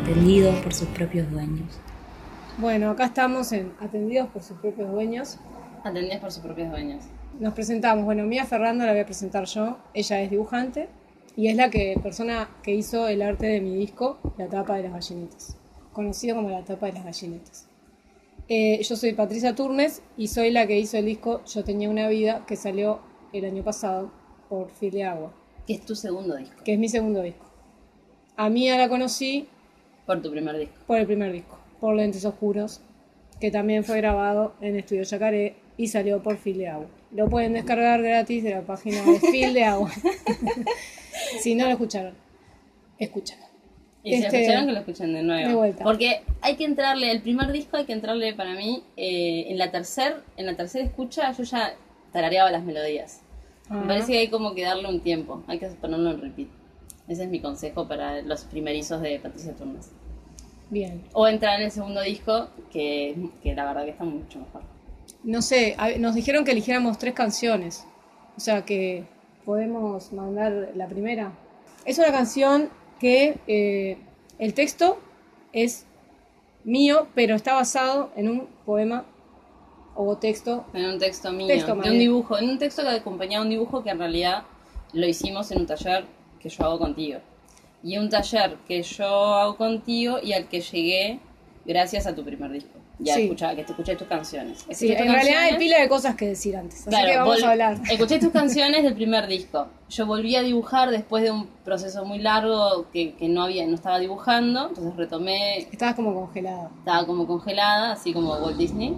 atendidos por sus propios dueños. Bueno, acá estamos en Atendidos por sus propios dueños. Atendidas por sus propios dueños. Nos presentamos. Bueno, Mía Ferrando la voy a presentar yo. Ella es dibujante y es la persona que hizo el arte de mi disco, La tapa de las gallinetas, conocido como La tapa de las gallinetas. Yo soy Patricia Turnes y soy la que hizo el disco Yo tenía una vida, que salió el año pasado por Fil de Agua. Que es tu segundo disco. Que es mi segundo disco. A Mía la conocí por tu primer disco. Por el primer disco, por Lentes Oscuros, que también fue grabado en Estudio Yacaré y salió por Fil de Agua. Lo pueden descargar gratis de la página de Fil de Agua. Si no lo escucharon, escúchalo. Y si lo escucharon, que lo escuchen de nuevo. De vuelta. Porque hay que entrarle, el primer disco hay que entrarle para mí, en la tercera escucha yo ya tarareaba las melodías. Me parece que hay como que darle un tiempo, hay que ponerlo en repeat. Ese es mi consejo para los primerizos de Patricia Turnes. Bien. O entrar en el segundo disco, que la verdad que está mucho mejor. No sé, nos dijeron que eligiéramos 3 canciones. O sea que podemos mandar la primera. Es una canción que el texto es mío, pero está basado en un poema o texto. En un texto mío, de un dibujo, en un texto que acompañaba un dibujo que en realidad lo hicimos en un taller que yo hago contigo. Y un taller que yo hago contigo y al que llegué gracias a tu primer disco. Ya sí. que te escuché tus canciones. Sí, en realidad hay pila de cosas que decir antes, así claro, que vamos a hablar. Escuché tus canciones del primer disco. Yo volví a dibujar después de un proceso muy largo que no estaba dibujando, entonces retomé. Estabas como congelada. Estaba como congelada, así como Walt Disney.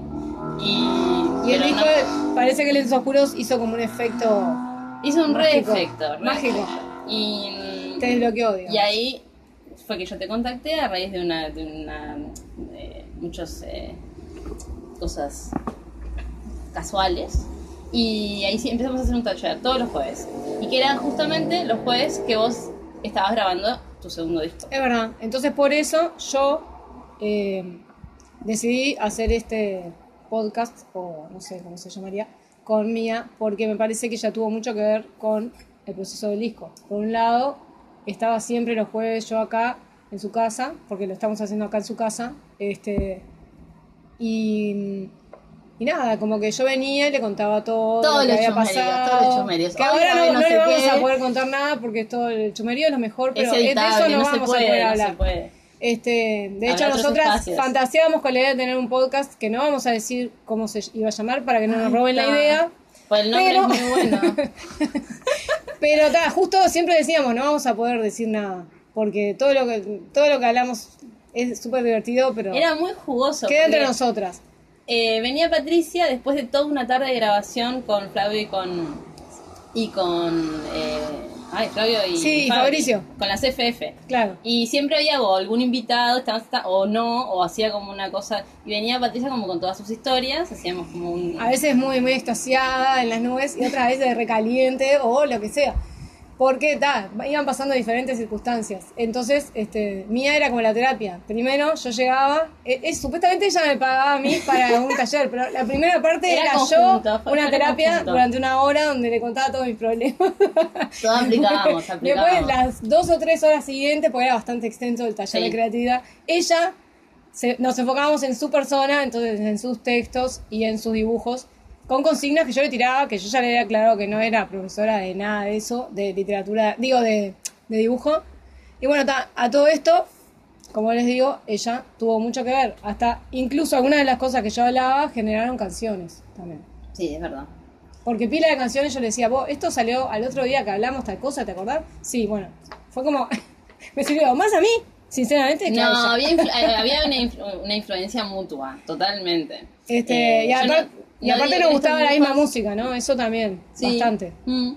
Y el disco parece que Lentes Oscuros hizo como un efecto. Hizo un mágico, re-efecto. Mágico. Y te desbloqueó, digamos. Y ahí fue que yo te contacté a raíz de muchas cosas casuales. Y ahí sí empezamos a hacer un taller todos los jueves. Y que eran justamente los jueves que vos estabas grabando tu segundo disco. Es verdad. Entonces por eso yo decidí hacer este podcast, o no sé cómo se llamaría, con Mía, porque me parece que ella tuvo mucho que ver con el proceso del disco. Por un lado, estaba siempre los jueves yo acá en su casa, porque lo estamos haciendo acá en su casa, y nada, como que yo venía y le contaba todo lo que había pasado, que ahora no le vamos a poder contar nada porque todo el chumerío es lo mejor, pero de eso no vamos a poder hablar. De hecho, nosotras fantaseábamos con la idea de tener un podcast que no vamos a decir cómo se iba a llamar para que no nos roben la idea. Pues el nombre es muy bueno. Pero justo siempre decíamos, no vamos a poder decir nada, porque todo lo que hablamos es súper divertido, pero era muy jugoso. Queda entre nosotras. Venía Patricia después de toda una tarde de grabación con Flavio y con Flavio y sí, Fabricio. Con la CFF. Claro. Y siempre había algún invitado, o no, o hacía como una cosa. Y venía Patricia como con todas sus historias, hacíamos como un. A veces muy, muy extasiada en las nubes y otras veces recaliente o lo que sea. Porque iban pasando diferentes circunstancias. Entonces, Mía era como la terapia. Primero yo llegaba, supuestamente ella me pagaba a mí para un taller, pero la primera parte era yo, una terapia durante una hora donde le contaba todos mis problemas. Todo aplicábamos. Después, las 2 o 3 horas siguientes, porque era bastante extenso el taller de creatividad, nos enfocábamos en su persona, entonces en sus textos y en sus dibujos, con consignas que yo le tiraba, que yo ya le había aclarado que no era profesora de nada de eso, de literatura, de dibujo. Y bueno, a todo esto, como les digo, ella tuvo mucho que ver. Incluso algunas de las cosas que yo hablaba generaron canciones también. Sí, es verdad. Porque pila de canciones yo le decía, vos, esto salió al otro día que hablamos tal cosa, ¿te acordás? Sí, bueno, fue como, me sirvió más a mí, sinceramente. Que no, había una influencia mutua, totalmente. Y aparte nos gustaba la misma música, ¿no? Eso también, sí. Bastante.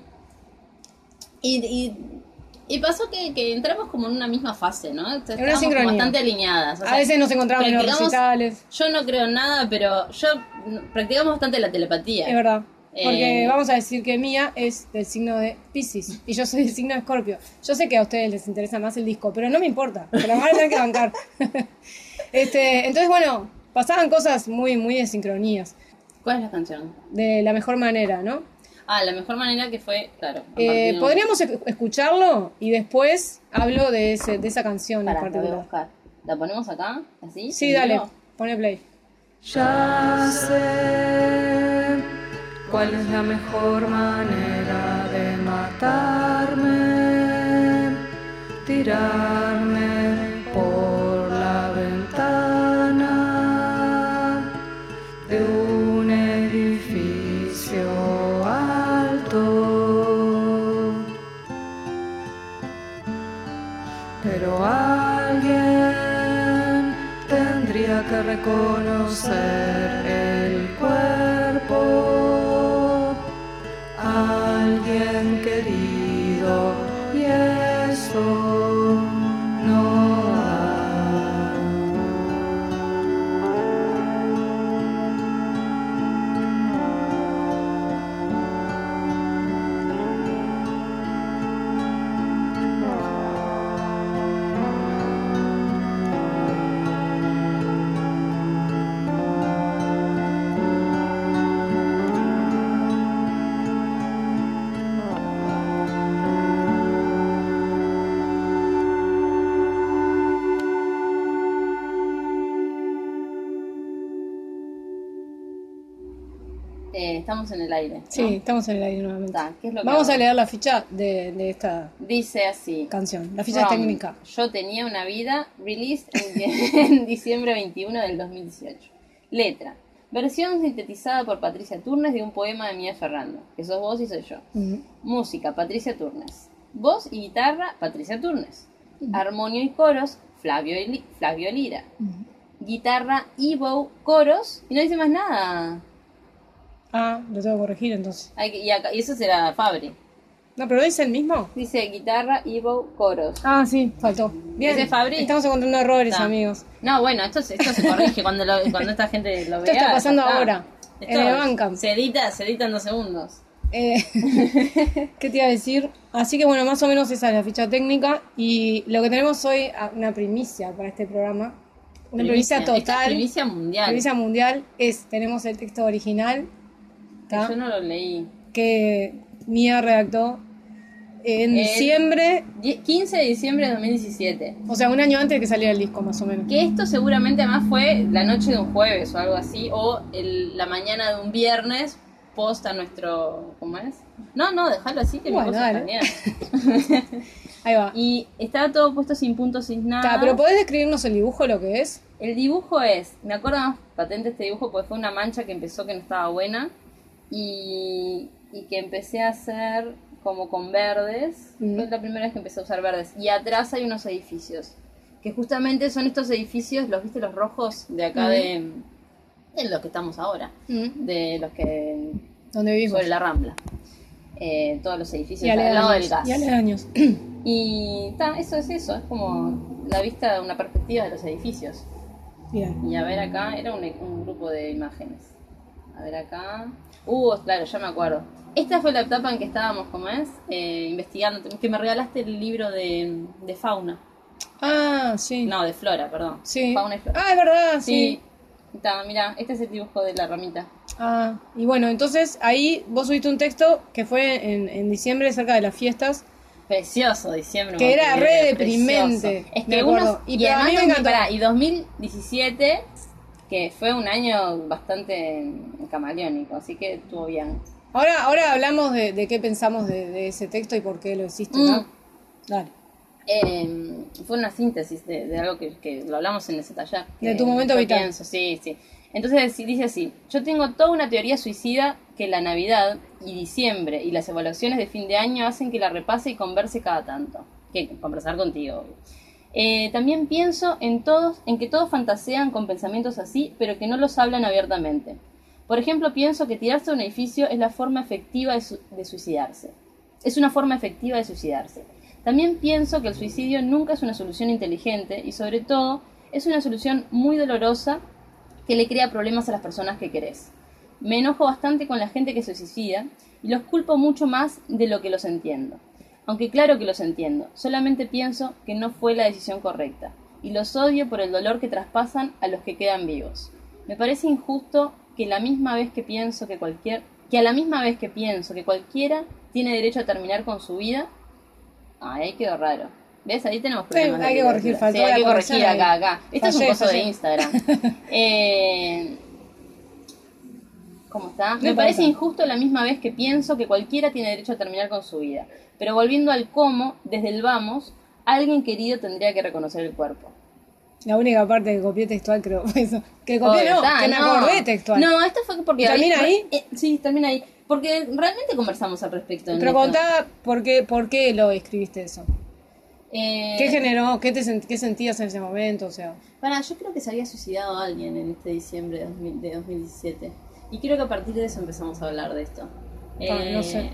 Y pasó que entramos como en una misma fase, ¿no? En una sincronía. Bastante alineadas. A veces nos encontramos en los recitales. Yo no creo en nada, pero practicamos bastante la telepatía. Es verdad. Porque vamos a decir que Mía es del signo de Piscis y yo soy del signo de Escorpio. Yo sé que a ustedes les interesa más el disco, pero no me importa, se la van a tener que bancar. Entonces, bueno, pasaban cosas muy, muy de sincronías. ¿Cuál es la canción? De La Mejor Manera, ¿no? La mejor manera que fue, claro. Podríamos escucarlo y después hablo de esa canción en particular. ¿La ponemos acá? ¿Así? Sí, ¿En dale, vivo? pone play. Ya sé cuál es la mejor manera de matarme, tirarme por la ventana de un edificio alto. Pero alguien tendría que reconocer el cuerpo, alguien querido, y eso no da. Estamos en el aire, ¿no? Sí, estamos en el aire nuevamente. Ta, ¿qué es lo que Vamos hago? a leer la ficha de esta Dice así. canción. La ficha From, técnica. Yo tenía una vida, released en diciembre 21 del 2018. Letra. Versión sintetizada por Patricia Turnes de un poema de Mía Ferrando, que sos vos y soy yo. Música, Patricia Turnes. Voz y guitarra, Patricia Turnes. Armonio y coros, Flavio Lira. Guitarra, Ivo, coros, y no dice más nada. Ah, lo tengo que corregir entonces. Y eso será Fabri. No, pero ¿es el mismo? Dice guitarra, Ivo, coros. Ah, sí, faltó. Bien, ¿Ese Fabri? estamos encontrando errores, Ta. amigos. No, bueno, esto se corrige cuando esta gente lo vea. Esto está pasando ya está. ahora, Esto en el Bandcamp. se edita en 2 segundos. ¿Qué te iba a decir? Así que bueno, más o menos esa es la ficha técnica. Y lo que tenemos hoy, una primicia para este programa. Una primicia Esta es total. primicia mundial. Primicia mundial tenemos el texto original, ¿tá? Yo no lo leí. Que Mía redactó en diciembre, 15 de diciembre de 2017. o sea, un año antes de que saliera el disco, más o menos. Que esto seguramente además fue la noche de un jueves o algo así, o la mañana de un viernes, post a nuestro... ¿Cómo es? No, déjalo así, que Bueno, mi cosa está dale. bien. Ahí va. Y estaba todo puesto sin puntos, sin nada. Ta, pero ¿podés describirnos el dibujo, lo que es? El dibujo me acuerdo más patente este dibujo porque fue una mancha que empezó que no estaba buena y que empecé a hacer como con verdes. Fue la primera vez que empecé a usar verdes. Y atrás hay unos edificios, que justamente son estos edificios, ¿viste los rojos de acá de los que estamos ahora? De los que... Donde vivimos. sobre la Rambla. Todos los edificios Y al lado del aledaños. gas. Y aledaños. Y eso es como la vista, una perspectiva de los edificios. Bien. Y a ver acá, era un grupo de imágenes. A ver acá. Claro, ya me acuerdo. Esta fue la etapa en que estábamos, ¿cómo es? Investigando. Que me regalaste el libro de fauna. Ah, sí. No, de flora, perdón. Sí. Fauna y flora. Ah, es verdad, sí. Mira, este es el dibujo de la ramita. Ah, y bueno, entonces ahí vos subiste un texto que fue en diciembre, cerca de las fiestas. Precioso, diciembre. Que era re precioso. deprimente, Es me que acuerdo. Y pero a además, mí me encantó. y 2017, que fue un año bastante camaleónico, así que estuvo bien. Ahora hablamos de qué pensamos de ese texto y por qué lo hiciste, ¿no? Dale. Fue una síntesis de algo que lo hablamos en ese taller. De tu momento yo vital. pienso, sí. Entonces dice así: yo tengo toda una teoría suicida que la Navidad y diciembre y las evaluaciones de fin de año hacen que la repase y converse cada tanto. Que conversar contigo, obvio. También pienso en que todos fantasean con pensamientos así, pero que no los hablan abiertamente. Por ejemplo, pienso que tirarse de un edificio es la forma efectiva de suicidarse. Es una forma efectiva de suicidarse. También pienso que el suicidio nunca es una solución inteligente y sobre todo es una solución muy dolorosa que le crea problemas a las personas que querés. Me enojo bastante con la gente que se suicida y los culpo mucho más de lo que los entiendo. Aunque claro que los entiendo, solamente pienso que no fue la decisión correcta y los odio por el dolor que traspasan a los que quedan vivos. Me parece injusto que a la misma vez que pienso que cualquiera tiene derecho a terminar con su vida. Ahí quedó raro. ¿Ves? Ahí tenemos Sí, problemas. de hay que corregir, literatura. faltó Sí, hay la que corregir corrección ahí. acá. Esto es un Fallé, coso de fallé. Instagram. ¿Cómo está? No Me parece importa. injusto a la misma vez que pienso que cualquiera tiene derecho a terminar con su vida. Pero volviendo al cómo, desde el vamos, alguien querido tendría que reconocer el cuerpo. La única parte que copié textual creo fue eso. Que copié Joder, no, está, que me acordé textual. No, esto fue porque... ¿Y termina ahí? Sí, termina ahí. Porque realmente conversamos al respecto. en Pero esto. contá por qué lo escribiste eso. ¿Qué generó? ¿Qué sentías en ese momento? O sea, Yo creo que se había suicidado alguien en este diciembre de 2017. Y creo que a partir de eso empezamos a hablar de esto. no sé.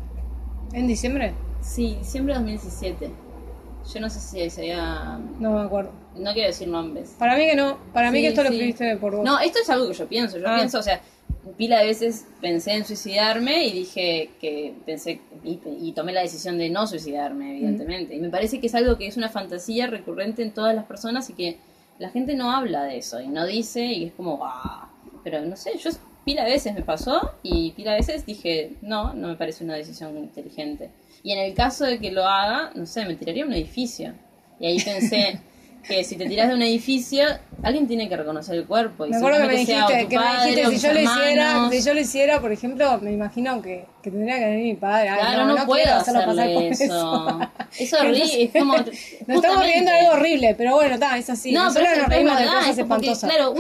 ¿En diciembre? Sí, diciembre de 2017. Yo no sé si se había... No me acuerdo. No quiero decir nombres. Para mí que no. Para mí Sí, que esto lo sí. escribiste por vos. No, esto es algo que yo pienso. Yo pienso, o sea, pila de veces pensé en suicidarme y dije que pensé y tomé la decisión de no suicidarme, evidentemente. Y me parece que es algo que es una fantasía recurrente en todas las personas y que la gente no habla de eso y no dice y es como, ¡ah! Pero no sé, yo pila de veces me pasó y pila de veces dije, no me parece una decisión inteligente. Y en el caso de que lo haga, no sé, me tiraría a un edificio. Y ahí pensé que si te tiras de un edificio, alguien tiene que reconocer el cuerpo. Y Me acuerdo que me seguramente sea o dijiste, tu padre, o si tus yo lo hiciera, hermanos. si yo lo hiciera, por ejemplo, me imagino que tendría que venir mi padre. Ay, Claro, no puedo quiero hacerlo pasar hacerle por eso. Es horrible, es como... Nos estamos riendo de algo horrible, pero bueno, es así. No, pero Nosotros nos es reímos de verdad, cosas es porque, espantosas. claro,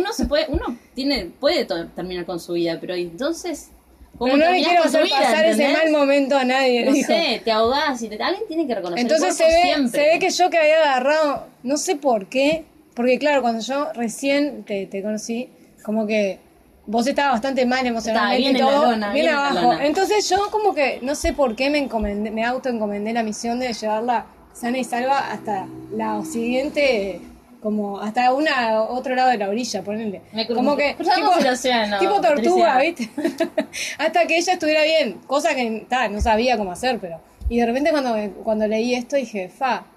puede terminar con su vida, pero entonces... ¿cómo Pero no le terminás quiero con tu hacer vida, pasar ese entendés? mal momento a nadie. No dijo. sé, te ahogás y alguien tiene que reconocer Entonces el se cuerpo ve, siempre. se ve que yo que había agarrado, no sé por qué, porque claro, cuando yo recién te conocí, como que vos estabas bastante mal emocionalmente Estaba bien y en la todo, lona, bien bien en la abajo. lona. Entonces yo como que, no sé por qué me autoencomendé la misión de llevarla sana y salva hasta la siguiente, como hasta otro lado de la orilla, ponele. Como que cruzamos el océano, tipo tortuga, Patricia. ¿viste? Hasta que ella estuviera bien, cosa que no sabía cómo hacer, pero... Y de repente cuando leí esto dije,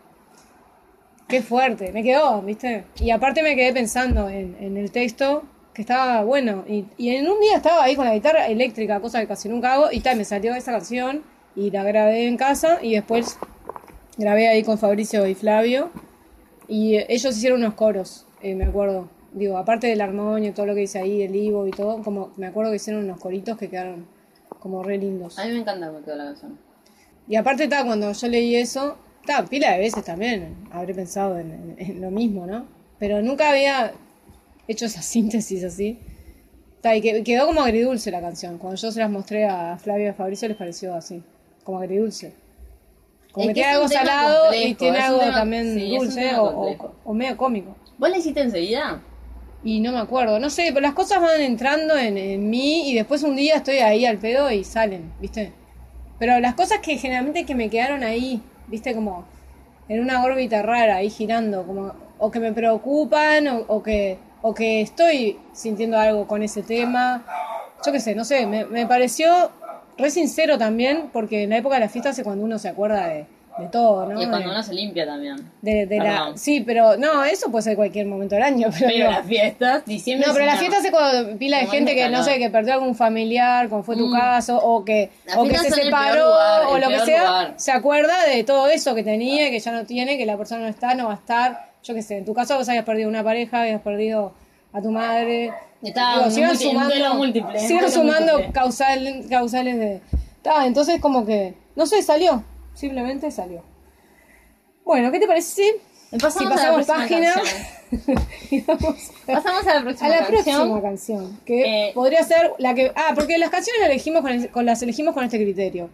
qué fuerte, me quedó, ¿viste? Y aparte me quedé pensando en el texto, que estaba bueno. Y en un día estaba ahí con la guitarra eléctrica, cosa que casi nunca hago, y me salió esa canción y la grabé en casa y después grabé ahí con Fabricio y Flavio. Y ellos hicieron unos coros, me acuerdo. Digo, aparte del armonio y todo lo que dice ahí, el Ivo y todo, como me acuerdo que hicieron unos coritos que quedaron como re lindos. A mí me encanta cómo quedó la canción. Y aparte, cuando yo leí eso, pila de veces también habré pensado en lo mismo, ¿no? Pero nunca había hecho esa síntesis así. Y quedó como agridulce la canción. Cuando yo se las mostré a Flavio y a Fabricio les pareció así, como agridulce. Como Es que que tiene es algo un tema salado y complejo, tiene es un algo tema- también sí, es un dulce tema complejo. o medio cómico. ¿Vos la hiciste enseguida? Y no me acuerdo, no sé, pero las cosas van entrando en mí y después un día estoy ahí al pedo y salen, ¿viste? Pero las cosas que generalmente que me quedaron ahí, ¿viste? Como en una órbita rara, ahí girando, como o que me preocupan o que estoy sintiendo algo con ese tema. Yo qué sé, no sé, me pareció re sincero también, porque en la época de las fiestas es cuando uno se acuerda de todo, ¿no? Y cuando uno se limpia también. Perdón. Sí, pero no, eso puede ser cualquier momento del año. Pero, Pero digo, las fiestas, diciembre... no, pero es las fiestas es cuando pila de Momento gente que, no calor. sé, que perdió algún familiar, como fue tu caso, o que Las se fiestas son el separó, peor lugar, o el lo que peor sea, lugar. se acuerda de todo eso que tenía, que ya no tiene, que la persona no está, no va a estar. Yo qué sé, en tu caso vos habías perdido una pareja, habías perdido a tu madre. Estaba sigan un duelo múltiple, un sigan duelo sumando múltiple. causales de... Entonces como que, no sé, salió, simplemente salió. Bueno, ¿qué te parece si Pasamos a la pasamos próxima página canción. y vamos Pasamos a la a próxima la canción. próxima canción? Que Eh, podría ser la que... porque las canciones las elegimos con este criterio.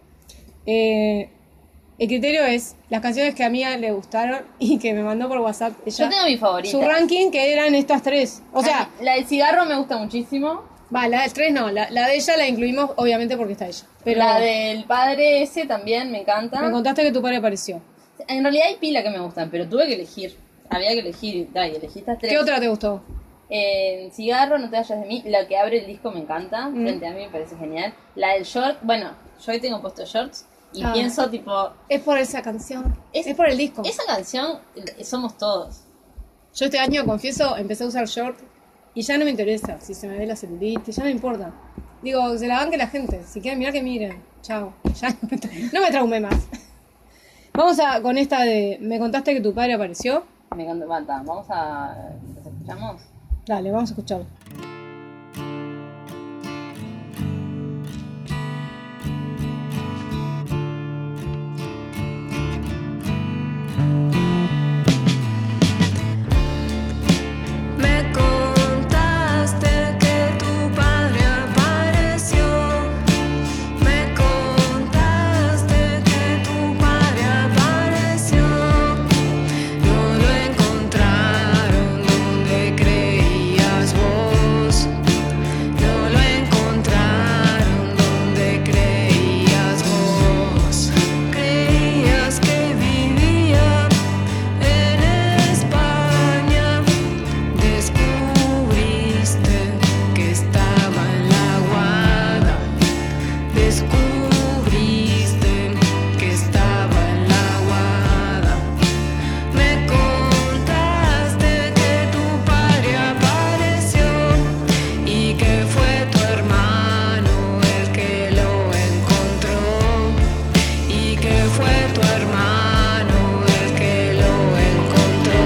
El criterio es las canciones que a mí le gustaron y que me mandó por WhatsApp ella. Yo tengo mi favorita. Su ranking, que eran estas tres. O sea, la del cigarro me gusta muchísimo. la del tres no, la de ella la incluimos obviamente porque está ella. Pero La del padre ese también me encanta. me contaste que tu padre apareció. En realidad hay pila que me gustan, pero tuve que elegir. Había que elegir y elegí estas tres. ¿Qué otra te gustó? Cigarro, no te vayas de mí. La que abre el disco me encanta. Frente a mí me parece genial. La del short, bueno, yo hoy tengo puesto shorts y pienso tipo... Es por esa canción. Es por el disco. Esa canción somos todos. Yo este año, confieso, empecé a usar short y ya no me interesa si se me ve la celulitis, ya no me importa. Digo, se la banque la gente. Si quieren mirar, que miren. Chao. Ya no me traumé más. Vamos a con esta de me contaste que tu padre apareció. Me encanta, mata. Vamos a... ¿Los escuchamos? Dale, vamos a escucharlo. Me contaste que tu padre apareció. Me contaste que tu padre apareció. No lo encontraron donde creías vos. No lo encontraron donde creías vos. Creías que vivía en España. Descubriste que estaba en la Guada. Descubriste que estaba en la Guada. Me contaste que tu padre apareció y que fue tu hermano el que lo encontró. Y que fue tu hermano el que lo encontró.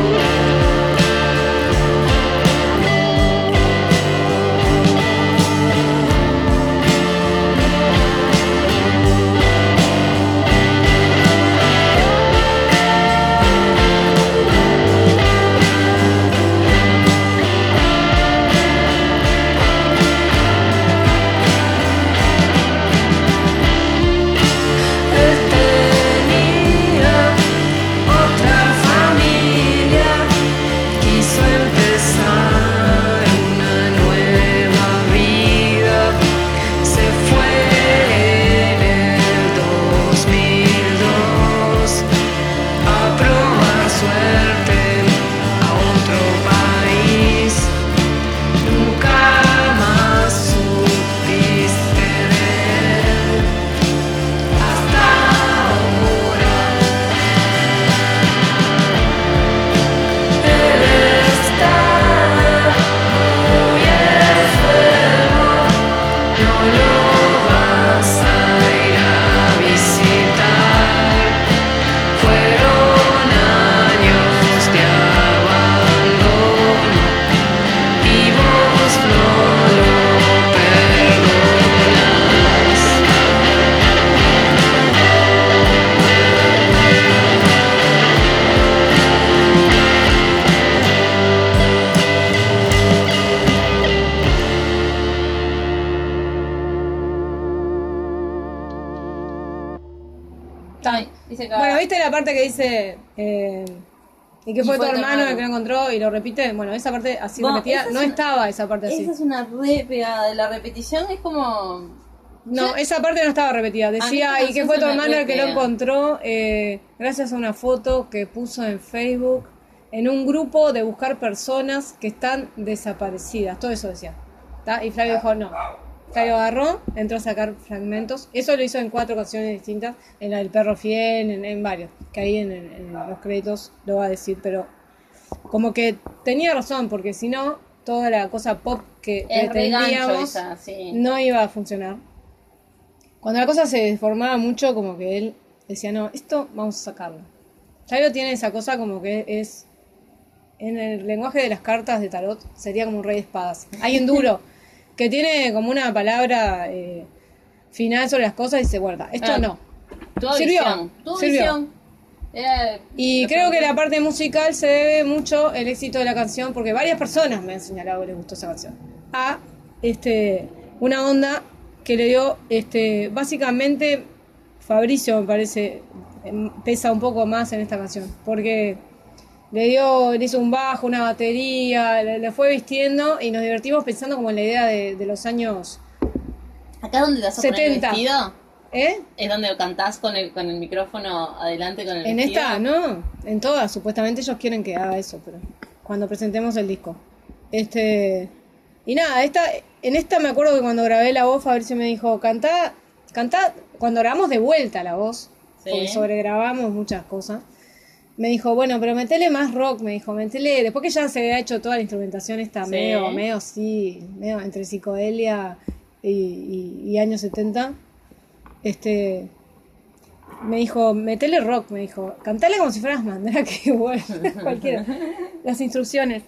Él tenía otra familia, quiso empezar una nueva vida. Se fue en el 2002 a probar suerte a otro país. Nunca más supiste de él hasta ahora. Él está muy enfermo, no lo vas a ir a visitar. Fueron años de abandono y vos no lo perdonás. Ay, dice que... Bueno, ¿viste la parte que dice y que fue tu hermano el que lo hermano. encontró y lo repite? Bueno, esa parte así Bueno, repetida, esa es no una- estaba esa parte así. Esa es una re pegada. De la repetición es como... No, esa parte no estaba repetida. Decía, esta y que canción fue se tu me hermano el que lo repega. encontró gracias a una foto que puso en Facebook en un grupo de buscar personas que están desaparecidas. Todo eso decía. ¿Tá? Y Flavio dijo, no. Flavio agarró, entró a sacar fragmentos. Eso lo hizo en 4 canciones distintas. En la del Perro Fiel, en varios. Que ahí en los créditos lo va a decir, pero como que tenía razón, porque si no, toda la cosa pop que Es re gancho pretendíamos esa, sí. no iba a funcionar. Cuando la cosa se deformaba mucho, como que él decía, no, esto vamos a sacarlo. Flavio tiene esa cosa como que es, en el lenguaje de las cartas de tarot, sería como un rey de espadas. Hay un duro, que tiene como una palabra final sobre las cosas y se guarda. Esto Ah, no. Tu Sirvió, visión. Tu sirvió. visión. Y creo que la parte musical se debe mucho el éxito de la canción, porque varias personas me han señalado que les gustó esa canción. A una onda que le dio, básicamente, Fabricio me parece, pesa un poco más en esta canción, porque le hizo un bajo, una batería, le fue vistiendo y nos divertimos pensando como en la idea de los años Acá donde te vas a poner el 70. vestido, ¿eh? es donde cantás con el micrófono adelante con el En vestido. esta, no, en todas, supuestamente ellos quieren que haga eso, pero cuando presentemos el disco. Y nada, en esta me acuerdo que cuando grabé la voz, Fabricio me dijo, cantá, cuando grabamos de vuelta la voz, Sí. porque sobregrabamos muchas cosas, me dijo, bueno, pero metele más rock, me dijo, metele, después que ya se había hecho toda la instrumentación esta Sí. medio entre psicodelia y años 70, me dijo, metele rock, me dijo, cantale como si fueras Mandrake, bueno, cualquiera, las instrucciones.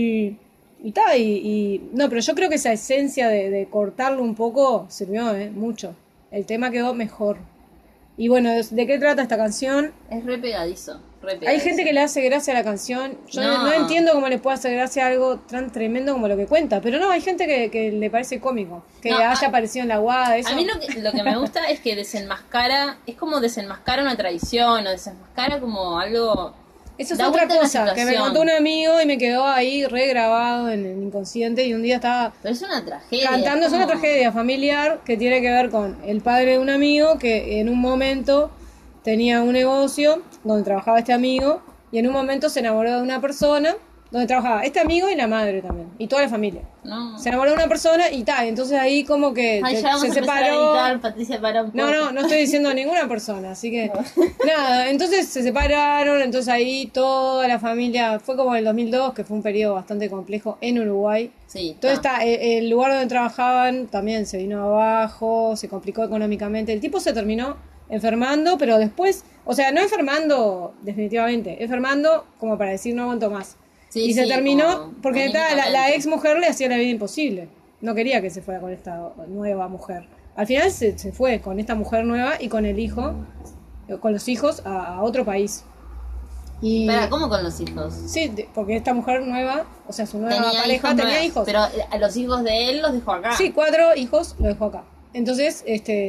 No, pero yo creo que esa esencia de cortarlo un poco sirvió, mucho. El tema quedó mejor. Y bueno, ¿de qué trata esta canción? Es re pegadizo. Hay gente que le hace gracia a la canción. Yo no No. entiendo cómo le puede hacer gracia a algo tan tremendo como lo que cuenta. Pero no, hay gente que le parece cómico. Que No, haya aparecido en la guada, eso. A mí lo que me gusta es que desenmascara, es como desenmascara una tradición o desenmascara como algo... Eso es da otra vuelta a la cosa, que me situación. contó un amigo y me quedó ahí regrabado en el inconsciente y un día estaba Pero es una tragedia. cantando, es una como- tragedia familiar que tiene que ver con el padre de un amigo que en un momento tenía un negocio donde trabajaba este amigo y en un momento se enamoró de una persona donde trabajaba este amigo y la madre también, y toda la familia. No. Se enamoró de una persona y tal, entonces ahí como que Ay, se ya vamos a empezar a separó. editar, Patricia, para un poco. No estoy diciendo a ninguna persona, así que nada, entonces se separaron, entonces ahí toda la familia, fue como en el 2002, que fue un periodo bastante complejo en Uruguay. Sí, Entonces el lugar donde trabajaban también se vino abajo, se complicó económicamente, el tipo se terminó enfermando, pero después, o sea, no enfermando definitivamente, enfermando como para decir no aguanto más. Sí, y se sí, terminó como porque la anímicamente. ex mujer le hacía la vida imposible. No quería que se fuera con esta nueva mujer. Al final se fue con esta mujer nueva y con el hijo, con los hijos a otro país. Y Espera, ¿cómo con los hijos? sí, porque esta mujer nueva, o sea, su nueva pareja tenía nuevos, hijos. Pero a los hijos de él los dejó acá. Sí, 4 hijos lo dejó acá. Entonces,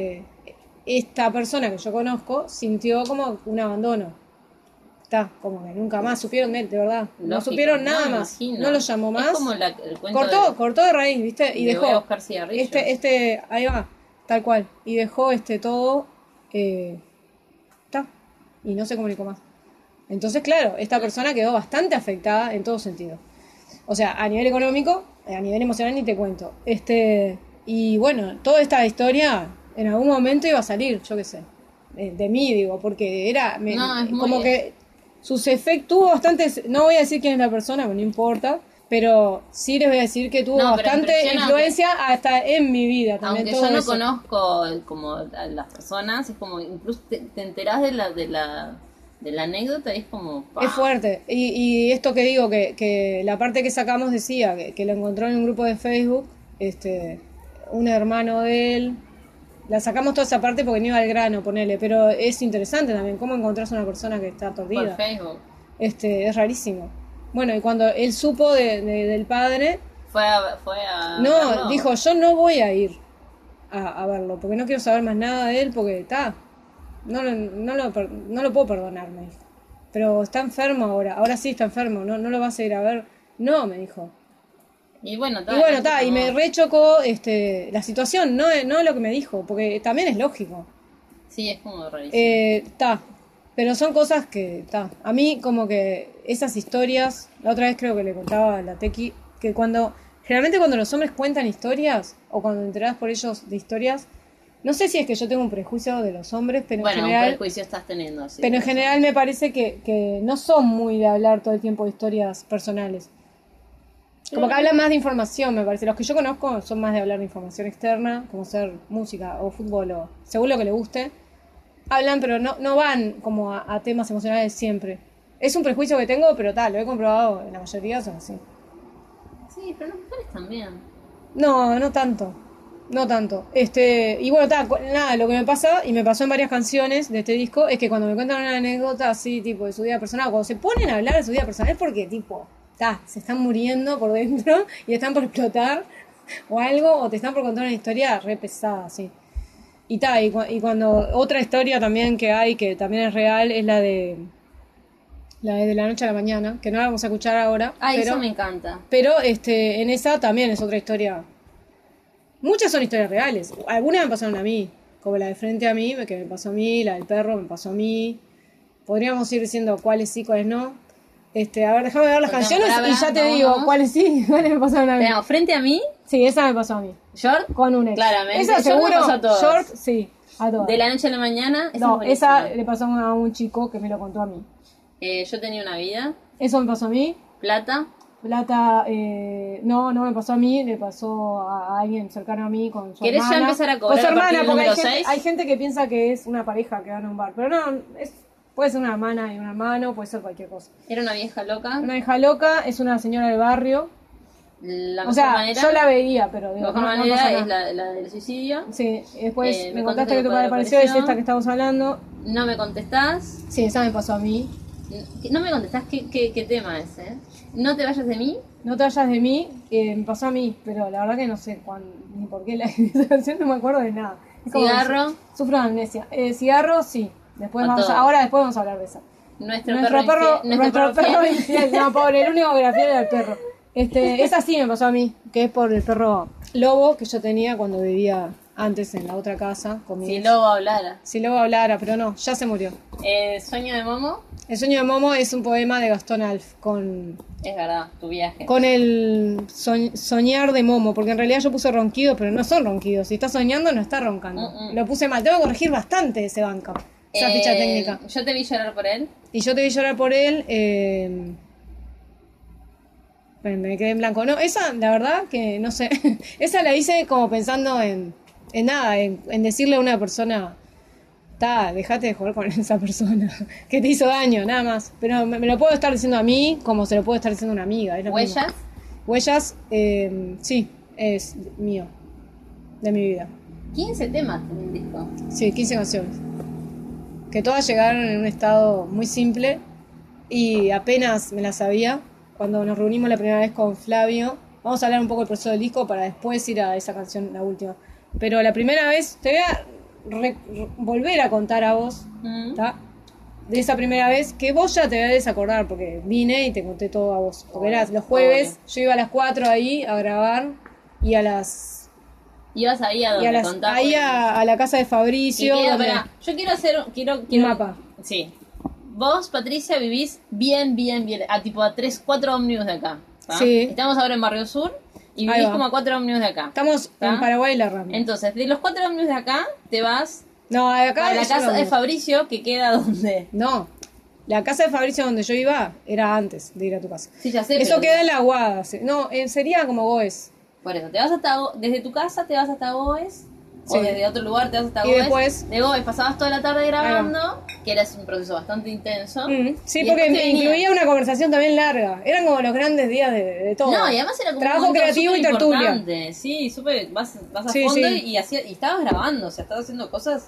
esta persona que yo conozco sintió como un abandono. Está, como que nunca más supieron de él, de verdad. No Lógico, supieron no, nada me más. imagino. No lo llamó más. Es como el cuento Cortó de raíz, ¿viste? Y de dejó. voy a buscar cigarrillos. Ahí va, tal cual. Y dejó todo. Está. Y no se comunicó más. Entonces, claro, esta persona quedó bastante afectada en todo sentido. O sea, a nivel económico, a nivel emocional ni te cuento. Y bueno, toda esta historia en algún momento iba a salir, yo qué sé. De mí, digo, porque era No, es muy- como que sus efectos tuvo bastantes, no voy a decir quién es la persona, pero no importa, pero sí les voy a decir que tuvo No, pero bastante impresiona influencia hasta en mi vida también. Aunque todo yo no eso. conozco como a las personas, es como incluso te enterás de la anécdota y es como... ¡pah! Es fuerte. Y esto que digo, que la parte que sacamos decía que lo encontró en un grupo de Facebook, un hermano de él. La sacamos toda esa parte porque no iba al grano, ponele. Pero es interesante también cómo encontrás a una persona que está Por aturdida. Facebook. Es rarísimo. Bueno, y cuando él supo del padre, Fue a no, verlo. dijo, yo no voy a ir a verlo, porque no quiero saber más nada de él, porque está, no lo puedo perdonar, me dijo. Pero está enfermo ahora sí está enfermo, no lo vas a ir a ver. No, me dijo. Y bueno, Y bueno, está, y me rechocó la situación, no lo que me dijo, porque también es lógico. Sí, es como rarísimo. Está, pero son cosas que, está, a mí como que esas historias, la otra vez creo que le contaba a la Tequi, que generalmente cuando los hombres cuentan historias, o cuando te enterás por ellos de historias, no sé si es que yo tengo un prejuicio de los hombres, pero Bueno, en un general... prejuicio estás teniendo. Sí, Pero en general me parece que no son muy de hablar todo el tiempo de historias personales. Como que hablan más de información, me parece. Los que yo conozco son más de hablar de información externa, como ser música o fútbol o según lo que le guste. Hablan, pero no van como a temas emocionales siempre. Es un prejuicio que tengo, pero lo he comprobado en la mayoría son así. Sí, pero las mujeres también. No tanto. No tanto. Y bueno, nada, lo que me pasa, y me pasó en varias canciones de este disco, es que cuando me cuentan una anécdota así, tipo, de su vida personal, cuando se ponen a hablar de su vida personal, es porque, tipo, se están muriendo por dentro y están por explotar o algo, o te están por contar una historia re pesada, así. Y cuando otra historia también que hay, que también es real, es la de la noche a la mañana, que no la vamos a escuchar ahora. Ay, pero, eso me encanta. pero en esa también es otra historia. Muchas son historias reales. Algunas me pasaron a mí, como la de frente a mí, que me pasó a mí, la del perro me pasó a mí. Podríamos ir diciendo cuáles sí, cuáles no. A ver, déjame ver las Contame, canciones pará, y ya te vamos, digo vamos. cuáles sí, cuáles me pasaron a mí. Tenemos frente a mí, Sí, esa me pasó a mí. Short, Con un ex. Claramente. Esa Short seguro, me pasó a todas. short, sí, a todas. de la noche a la mañana. No, es esa buenísima. le pasó a un chico que me lo contó a mí. Yo tenía una vida, Eso me pasó a mí. plata, Plata, no me pasó a mí, le pasó a alguien cercano a mí con su ¿Querés hermana. ya empezar a Con cobrar su a partir hermana, del porque número 6? hay gente que piensa que es una pareja que van a un bar, pero no, puede ser una hermana y un hermano, puede ser cualquier cosa. Era una vieja loca. Una hija loca, es una señora del barrio. La O mejor sea, manera, yo la veía, pero digo, la mejor no manera pasa es nada. la del suicidio. Sí, y después Me me contaste contaste que que tu tu padre padre apareció, es apareció. esta que estamos hablando. No me contestás. Sí, esa me pasó a mí. No me contestás qué tema es, ¿eh? No te vayas de mí. No te vayas de mí, me pasó a mí, pero la verdad que no sé cuándo, ni por qué la esa canción, no me acuerdo de nada. Es como Cigarro. que sufro de amnesia. Cigarro, sí. Después A todo. después vamos a hablar de esa. Nuestro perro Nuestro infiel. infiel. No, pobre, el único que era fiel era el perro. Esa sí me pasó a mí, que es por el perro lobo que yo tenía cuando vivía antes en la otra casa con mi Si ex. Lobo hablara. Si Lobo hablara, pero no, ya se murió. Sueño de Momo. El sueño de Momo es un poema de Gastón Alf con Es verdad, tu viaje. el soñar de Momo, porque en realidad yo puse ronquidos, pero no son ronquidos. Si está soñando, no está roncando. Lo puse mal. Tengo que corregir bastante ese banco, esa ficha técnica. Yo te vi llorar por él. Y yo te vi llorar por él. Me quedé en blanco. No, esa, la verdad que no sé. Esa la hice como pensando en nada, en decirle a una persona: dejate de jugar con esa persona que te hizo daño, nada más. Pero me lo puedo estar diciendo a mí como se lo puedo estar diciendo a una amiga. Es lo mismo. ¿Huellas? Huellas, sí, es mío, de mi vida. 15 temas en el disco. Sí, 15 canciones. Que todas llegaron en un estado muy simple y apenas me las sabía. Cuando nos reunimos la primera vez con Flavio, vamos a hablar un poco del proceso del disco para después ir a esa canción, la última. Pero la primera vez, te voy a volver a contar a vos, ¿tá? De esa primera vez, que vos ya te debes acordar, porque vine y te conté todo a vos. Porque eras los jueves, yo iba a las 4 ahí a grabar y a las... Ibas ahí a donde contaba. Ahí a la casa de Fabricio. donde- Yo quiero hacer Un mapa. Sí. Vos, Patricia, vivís bien, tipo a 3-4 ómnibus de acá. ¿tá? Sí. Estamos ahora en Barrio Sur y Ahí vivís va. como a 4 ómnibus de acá. Estamos ¿tá? en Paraguay la Rambla. Entonces, de los 4 ómnibus de acá, te vas No, de acá a la yo casa no de vivo. Fabricio, que queda donde. No, la casa de Fabricio donde yo iba era antes de ir a tu casa. Sí, ya sé. Eso pero- queda en la Aguada. No, sería como Goes. Por eso, te vas desde tu casa te vas hasta Goes, Sí. o desde otro lugar te vas hasta Y Goes. después- De Goes pasabas toda la tarde grabando, que era un proceso bastante intenso. Sí, Y porque después te incluía venías. una conversación también larga. Eran como los grandes días de todo. No, y además era como Trabajo un momento creativo y súper tertulia. importante. Sí, súper, vas a Sí, fondo sí. y estabas grabando, o sea, estabas haciendo cosas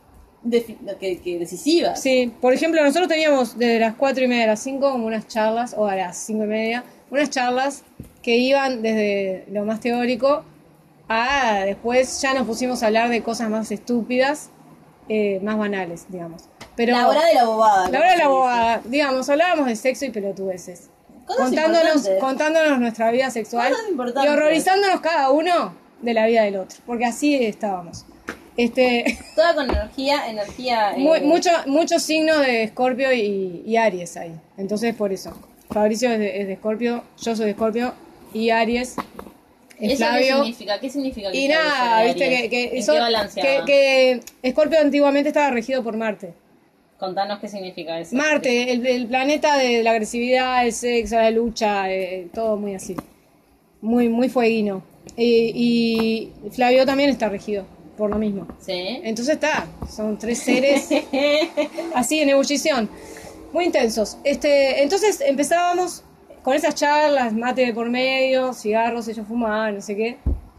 que decisivas. Sí, por ejemplo, nosotros teníamos desde las 4:30 a las 5 como unas charlas, o a las 5:30, unas charlas que iban desde lo más teórico a después ya nos pusimos a hablar de cosas más estúpidas, más banales, digamos. Pero La hora de la bobada. la hora de la bobada, digamos, hablábamos de sexo y pelotudeces. Cosas importantes. Contándonos nuestra vida sexual Cosas importantes. y horrorizándonos cada uno de la vida del otro, porque así estábamos. Toda con energía. Muchos signos de Escorpio y Aries ahí. Entonces, por eso. Fabricio es de Escorpio, yo soy de Escorpio y Aries es ¿Eso Flavio. qué significa? ¿Qué significa? Y Flavio nada, sea de viste Aries? que ¿En eso, qué balanceaba? que Escorpio antiguamente estaba regido por Marte. Contanos qué significa eso. Marte, el planeta de la agresividad, el sexo, la lucha, todo muy así. Muy fueguino. Y Flavio también está regido por lo mismo. Sí. Entonces son 3 seres así en ebullición, muy intensos. Entonces empezábamos con esas charlas, mate de por medio, cigarros, ellos fumaban, no sé qué.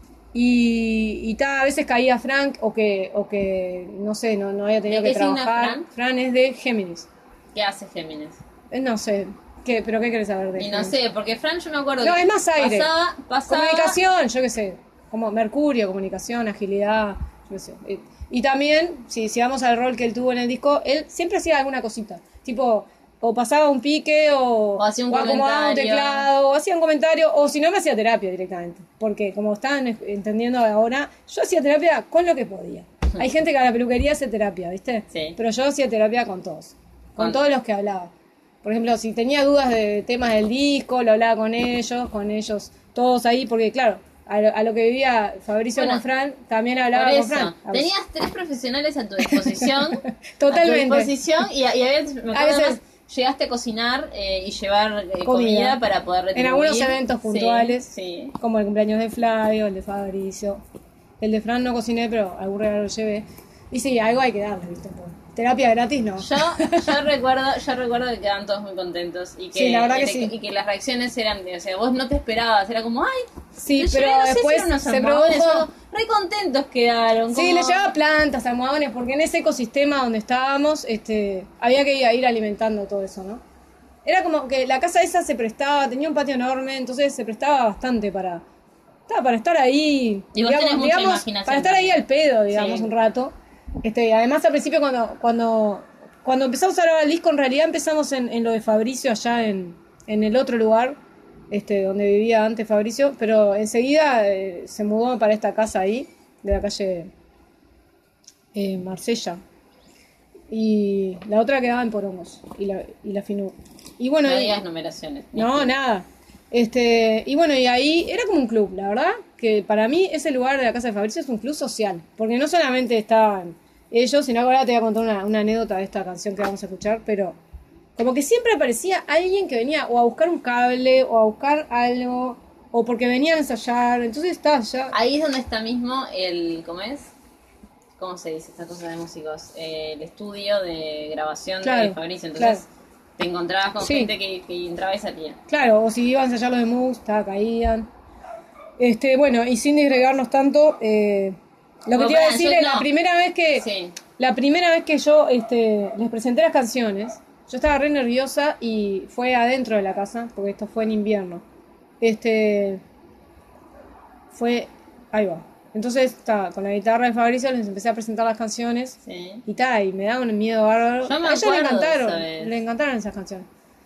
Y a veces caía Frank o que no sé, no había tenido ¿De que qué signo es trabajar. Frank? Fran es de Géminis. ¿Qué hace Géminis? No sé, pero ¿qué querés saber de Y no Frank? sé, porque Fran yo me acuerdo No, que es más aire. pasaba Comunicación, yo qué sé, como Mercurio, comunicación, agilidad, yo qué sé. Y también, si vamos al rol que él tuvo en el disco, él siempre hacía alguna cosita, tipo, o pasaba un pique, O hacía un acomodaba un comentario. teclado, o hacía un comentario, o si no me hacía terapia directamente, porque como están entendiendo ahora, yo hacía terapia con lo que podía. Hay gente que a la peluquería hace terapia, ¿viste? Sí. Pero yo hacía terapia con todos, con ¿Con? todos los que hablaba. Por ejemplo, si tenía dudas de temas del disco, lo hablaba con ellos, todos ahí, porque claro, a lo que vivía Fabricio Bueno, con Fran, también hablaba Por con eso, Fran. A veces. tenías 3 profesionales a tu disposición. Totalmente. A tu disposición y a veces, me A acuerdo veces- además, llegaste a cocinar y llevar comida para poder retribuir. En algunos eventos puntuales, Sí. como el cumpleaños de Flavio, el de Fabricio. El de Fran no cociné, pero algún regalo lo llevé. Y sí, algo hay que darle, ¿viste? Terapia gratis, no. Yo recuerdo que quedaban todos muy contentos y que, Sí, la verdad que sí. y que las reacciones eran, o sea, vos no te esperabas, era como, ay, Sí, le pero llevé, no sé si después eran unos se almohadones produjo- o algo. Re contentos quedaron. Sí, como- le llevaba plantas, almohadones, porque en ese ecosistema donde estábamos, había que ir alimentando todo eso, ¿no? Era como que la casa esa se prestaba, tenía un patio enorme, entonces se prestaba bastante para estar ahí, Y vos tenés mucha imaginación para estar ahí también. al pedo, digamos, Sí. un rato. Además al principio cuando empezamos a grabar el disco, en realidad empezamos en lo de Fabricio allá en el otro lugar, donde vivía antes Fabricio, pero enseguida se mudó para esta casa ahí, de la calle Marsella. Y la otra quedaba en Porongos, y la Finú. Y bueno, No digas numeraciones. no, nada. Y bueno, y ahí era como un club, la verdad, que para mí ese lugar de la casa de Fabricio es un club social, porque no solamente estaban ellos, sino que ahora te voy a contar una anécdota de esta canción que vamos a escuchar, pero como que siempre aparecía alguien que venía o a buscar un cable, o a buscar algo, o porque venían a ensayar, entonces estaba ya... Ahí es donde está mismo el, ¿cómo es? ¿Cómo se dice esta cosa de músicos? El estudio de grabación Claro, de Fabricio, entonces claro. te encontrabas con Sí. gente que entraba y salía. Claro, o si iban a ensayar los de Mus, caían. Bueno, y sin disgregarnos tanto, lo que Bueno, te iba a pará, decir yo es no. la primera vez que yo les presenté las canciones, yo estaba re nerviosa y fue adentro de la casa, porque esto fue en invierno. Ahí va. Entonces, con la guitarra de Fabricio les empecé a presentar las canciones. Sí. Y me daba un miedo bárbaro. Yo me A ellos acuerdo de esa vez. le encantaron esas canciones.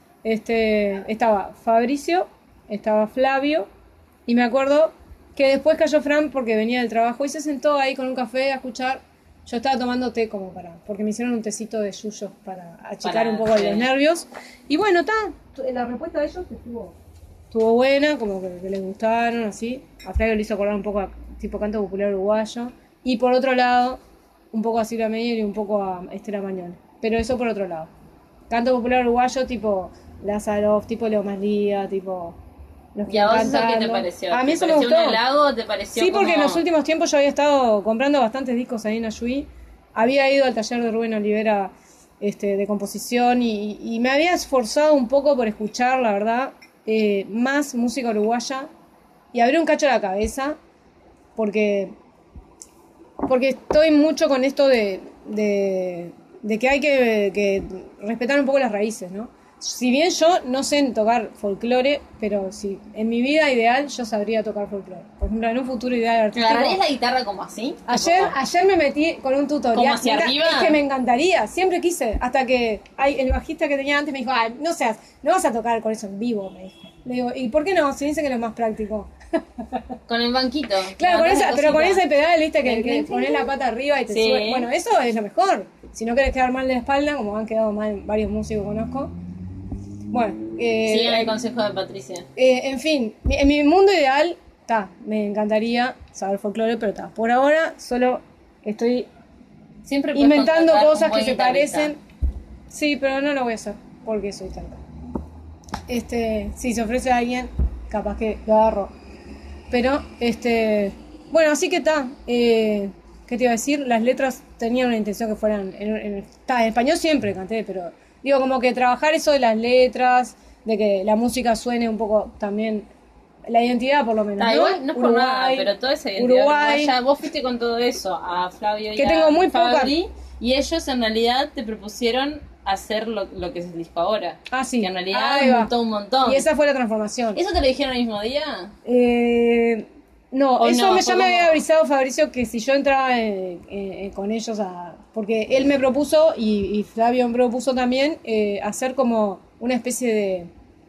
Estaba Fabricio, estaba Flavio, y me acuerdo que después cayó Fran porque venía del trabajo y se sentó ahí con un café a escuchar. Yo estaba tomando té porque me hicieron un tecito de yuyos para achicar un poco sí. los nervios. Y bueno, la respuesta de ellos estuvo buena, como que les gustaron, así. A Flavio le hizo acordar un poco a tipo canto popular uruguayo. Y por otro lado, un poco a Silvia Meyer y un poco a Estela Mañón. Pero eso por otro lado. Canto popular uruguayo tipo Lazaroff, tipo Leo Maslía, tipo... los que ¿Y a vos eso qué te cantando. pareció? A mí ¿Te eso me pareció gustó. un halago o te pareció Sí, porque como- en los últimos tiempos yo había estado comprando bastantes discos ahí en Ayuí. Había ido al taller de Rubén Olivera de composición y me había esforzado un poco por escuchar, la verdad, más música uruguaya y abrir un cacho la cabeza porque estoy mucho con esto de que hay que respetar un poco las raíces, ¿no? Si bien yo no sé tocar folclore, pero si en mi vida ideal yo sabría tocar folclore. Por ejemplo, en un futuro ideal artístico. ¿Agarrarías la guitarra como así? Ayer me metí con un tutorial. ¿Como hacia arriba? Es que me encantaría, siempre quise. Hasta que el bajista que tenía antes me dijo, ay, no vas a tocar con eso en vivo, me dijo. Le digo, ¿y por qué no? Se dice que lo más práctico. Con el banquito. Claro, pero con ese pedal, viste, que Clink, pones la pata arriba y te Sí. sube. Bueno, eso es lo mejor. Si no querés quedar mal de la espalda, como han quedado mal varios músicos que conozco. Bueno, Sigan el consejo de Patricia. en fin, en mi mundo ideal, me encantaría saber folclore, pero por ahora solo estoy Siempre puedes inventando contratar cosas un buen que se guitarrista. parecen. Sí, pero no lo voy a hacer porque soy tanta. Si se ofrece a alguien, capaz que lo agarro. Pero, bueno, así que ¿qué te iba a decir? Las letras tenían una intención que fueran en español siempre canté, pero digo, como que trabajar eso de las letras, de que la música suene un poco también, la identidad por lo menos, ¿no? Igual no es por nada, pero toda esa identidad Uruguay. uruguaya, vos fuiste con todo eso a Flavio y Que a tengo muy Fabri, y ellos en realidad te propusieron hacer lo que es el disco ahora. Ah, sí. Que en realidad Ahí va. mutó un montón. Y esa fue la transformación. ¿Eso te lo dijeron el mismo día? No, ¿O eso no? ya Fue me había como- avisado Fabricio que si yo entraba con ellos porque él me propuso y Flavio me propuso también hacer como una especie de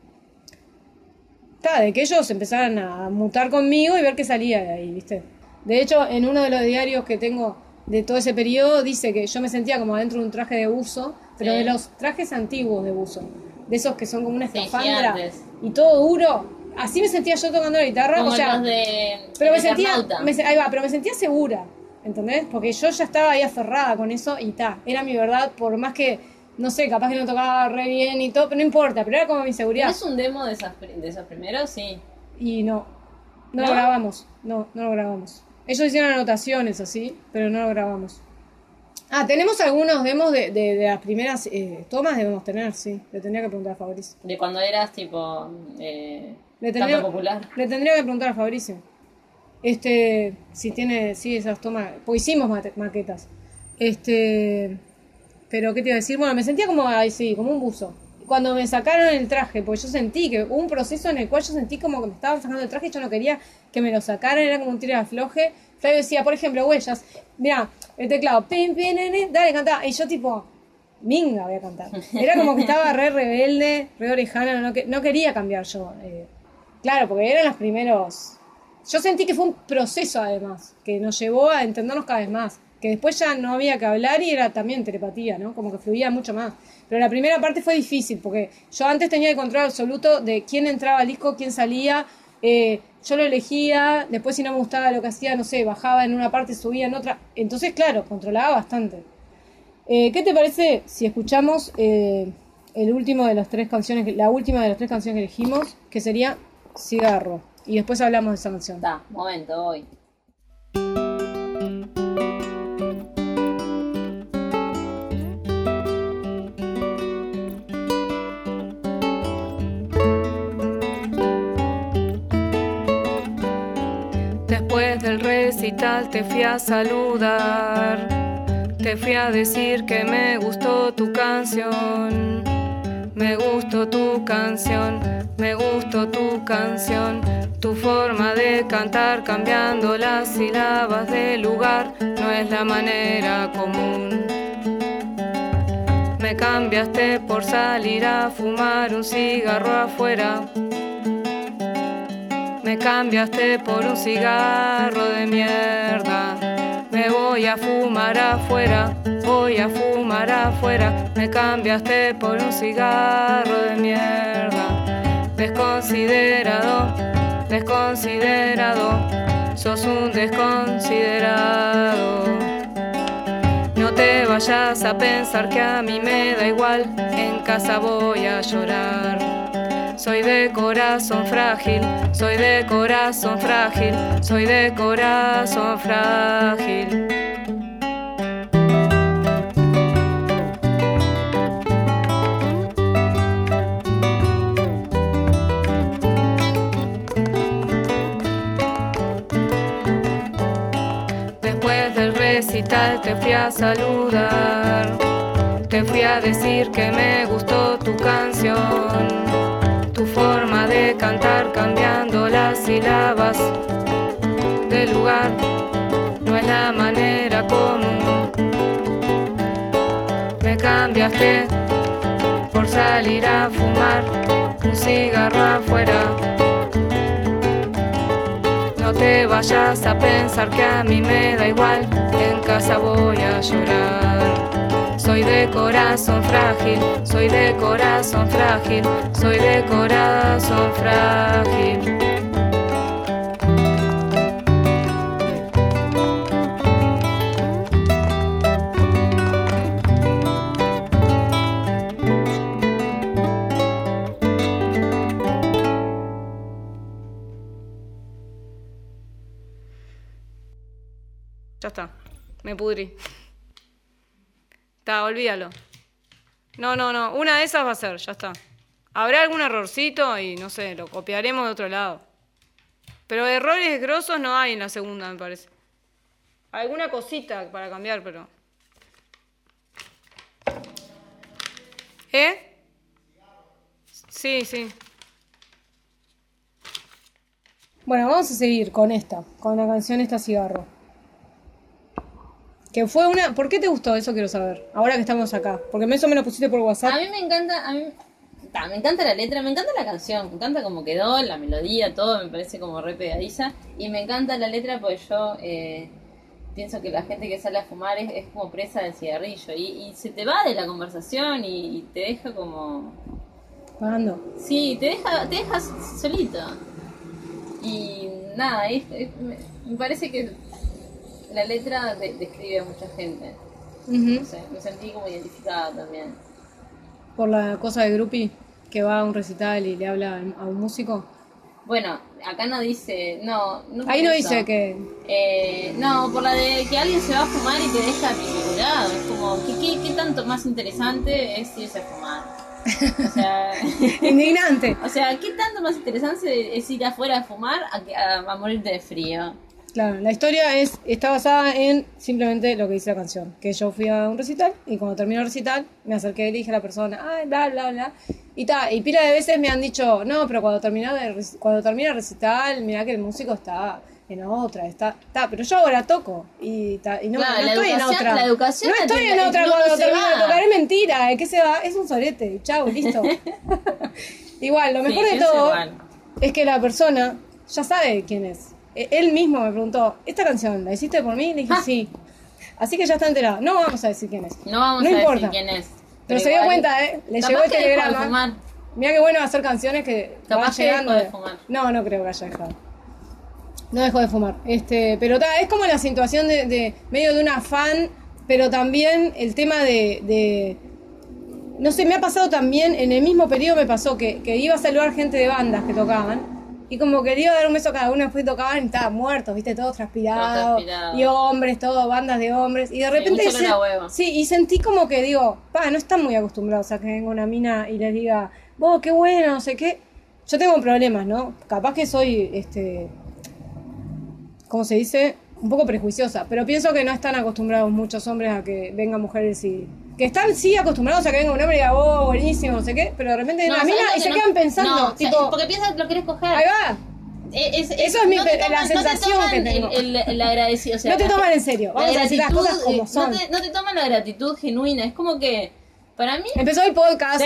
que ellos empezaran a mutar conmigo y ver qué salía de ahí, ¿viste? De hecho, en uno de los diarios que tengo de todo ese periodo dice que yo me sentía como adentro de un traje de buzo, pero Sí. de los trajes antiguos de buzo, de esos que son como una Sí, escafandra gigantes. y todo duro. Así me sentía yo tocando la guitarra, Como o sea, los de pero el me sentía, Eternauta. ahí va, pero me sentía segura, ¿entendés? Porque yo ya estaba ahí aferrada con eso y era mi verdad, por más que no sé, capaz que no tocaba re bien y todo, pero no importa, pero era como mi seguridad. ¿Es un demo de esos primeros? Sí. Y no ¿No? lo grabamos, no lo grabamos. Ellos hicieron anotaciones así, pero no lo grabamos. Tenemos algunos demos de las primeras tomas, debemos tener, sí. Le tendría que preguntar a Fabricio. De cuando eras tipo Le tanto popular. Le tendría que preguntar a Fabricio. Si tiene, sí, esas tomas, pues hicimos maquetas. Pero ¿qué te iba a decir? Bueno, me sentía como, como un buzo. Cuando me sacaron el traje, porque yo sentí que hubo un proceso en el cual yo sentí como que me estaban sacando el traje y yo no quería que me lo sacaran, era como un tiro de afloje. Flavio decía, por ejemplo, Huellas, mira, el teclado, pim, pim, nene, dale, cantá. Y yo tipo, minga voy a cantar. Era como que estaba re rebelde, re orejana, no quería cambiar yo. Claro, porque eran los primeros. Yo sentí que fue un proceso además, que nos llevó a entendernos cada vez más. Que después ya no había que hablar y era también telepatía, ¿no? Como que fluía mucho más. Pero la primera parte fue difícil, porque yo antes tenía el control absoluto de quién entraba al disco, quién salía. Yo lo elegía, después si no me gustaba lo que hacía, no sé, bajaba en una parte, subía en otra. Entonces, claro, controlaba bastante. ¿Qué te parece si escuchamos la última de las tres canciones que elegimos, que sería Cigarro? Y después hablamos de esa canción. Momento, voy. Después del recital te fui a saludar, te fui a decir que me gustó tu canción, me gustó tu canción, me gustó tu canción, tu forma de cantar cambiando las sílabas de lugar no es la manera común. Me cambiaste por salir a fumar un cigarro afuera. Me cambiaste por un cigarro de mierda. Me voy a fumar afuera, voy a fumar afuera. Me cambiaste por un cigarro de mierda. Desconsiderado, desconsiderado, sos un desconsiderado. No te vayas a pensar que a mí me da igual, en casa voy a llorar. Soy de corazón frágil, soy de corazón frágil, soy de corazón frágil. Después del recital te fui a saludar, te fui a decir que me gustó tu canción. Tu forma de cantar cambiando las sílabas del lugar no es la manera común. Me cambiaste por salir a fumar un cigarro afuera. No te vayas a pensar que a mí me da igual, en casa voy a llorar. Soy de corazón frágil, soy de corazón frágil, soy de corazón frágil. Ya está, me pudrí. Olvídalo. No, una de esas va a ser, ya está. Habrá algún errorcito y no sé, lo copiaremos de otro lado. Pero errores grosos no hay en la segunda, me parece. Alguna cosita para cambiar, pero... Sí. Bueno, vamos a seguir con la canción esta Cigarro. Que fue una... ¿Por qué te gustó? Eso quiero saber. Ahora que estamos acá. Porque eso me lo pusiste por WhatsApp. A mí me encanta... me encanta la letra, me encanta la canción. Me encanta cómo quedó, la melodía, todo. Me parece como re pegadiza. Y me encanta la letra porque yo pienso que la gente que sale a fumar es como presa del cigarrillo. Y se te va de la conversación y te deja como... Pagando. Sí, te deja solito. Y nada, me parece que... La letra describe a mucha gente. Uh-huh. No sé, me sentí como identificada también. por la cosa de groupie, que va a un recital y le habla a un músico. Bueno, acá no dice, no Ahí no eso. dice que... No, por la de que alguien se va a fumar y te deja picurado. Es como, ¿qué tanto más interesante es irse a fumar? O sea, Indignante. o sea, ¿qué tanto más interesante es ir afuera a fumar a morirte de frío? Claro, la historia está basada en simplemente lo que dice la canción. Que yo fui a un recital y cuando terminó el recital me acerqué y le dije a la persona, ay, bla, bla, bla. Y pila de veces me han dicho, no, pero cuando termina el recital, mirá que el músico está en otra, pero yo ahora toco y no, Claro, no estoy en otra. La educación no la estoy tiene- en otra no, cuando no se termino de va. tocar, es mentira, ¿qué se va? Es un sorete, chau, listo. Igual, lo mejor de pienso todo igual. es que la persona ya sabe quién es. Él mismo me preguntó, ¿esta canción la hiciste por mí? Le dije, sí. Así que ya está enterado. No vamos a decir quién es. No vamos No a importa. decir quién es. Pero se dio igual, cuenta, le capaz llegó el que dejó de telegrama. fumar. Mira qué bueno hacer canciones que Capaz van que llegando. dejó de fumar. No creo que haya dejado. No dejó de fumar. Pero es como la situación de medio de un afán, pero también el tema de no sé, me ha pasado también, en el mismo periodo me pasó que iba a saludar gente de bandas que tocaban. Y como que le iba a dar un beso a cada uno, después tocaban y estaban muertos, viste, todos transpirados. Y hombres, todos bandas de hombres. Y de repente mucho olor a huevo. sí, y sentí como que digo, no están muy acostumbrados a que venga una mina y les diga, vos, qué bueno, no sé qué. Yo tengo problemas, ¿no? Capaz que soy, ¿cómo se dice? Un poco prejuiciosa, pero pienso que no están acostumbrados muchos hombres a que vengan mujeres y... Que están, sí, acostumbrados a que venga un hombre y diga, oh, buenísimo, no sé qué, pero de repente viene una mina y se quedan pensando, No, tipo... porque piensas que lo querés coger. Ahí va. Eso es la sensación que tengo. El agradecido, o sea, No te toman en serio, la vamos a decir las gratitud, cosas como son. No te toman la gratitud genuina, es como que, para mí... Empezó el podcast.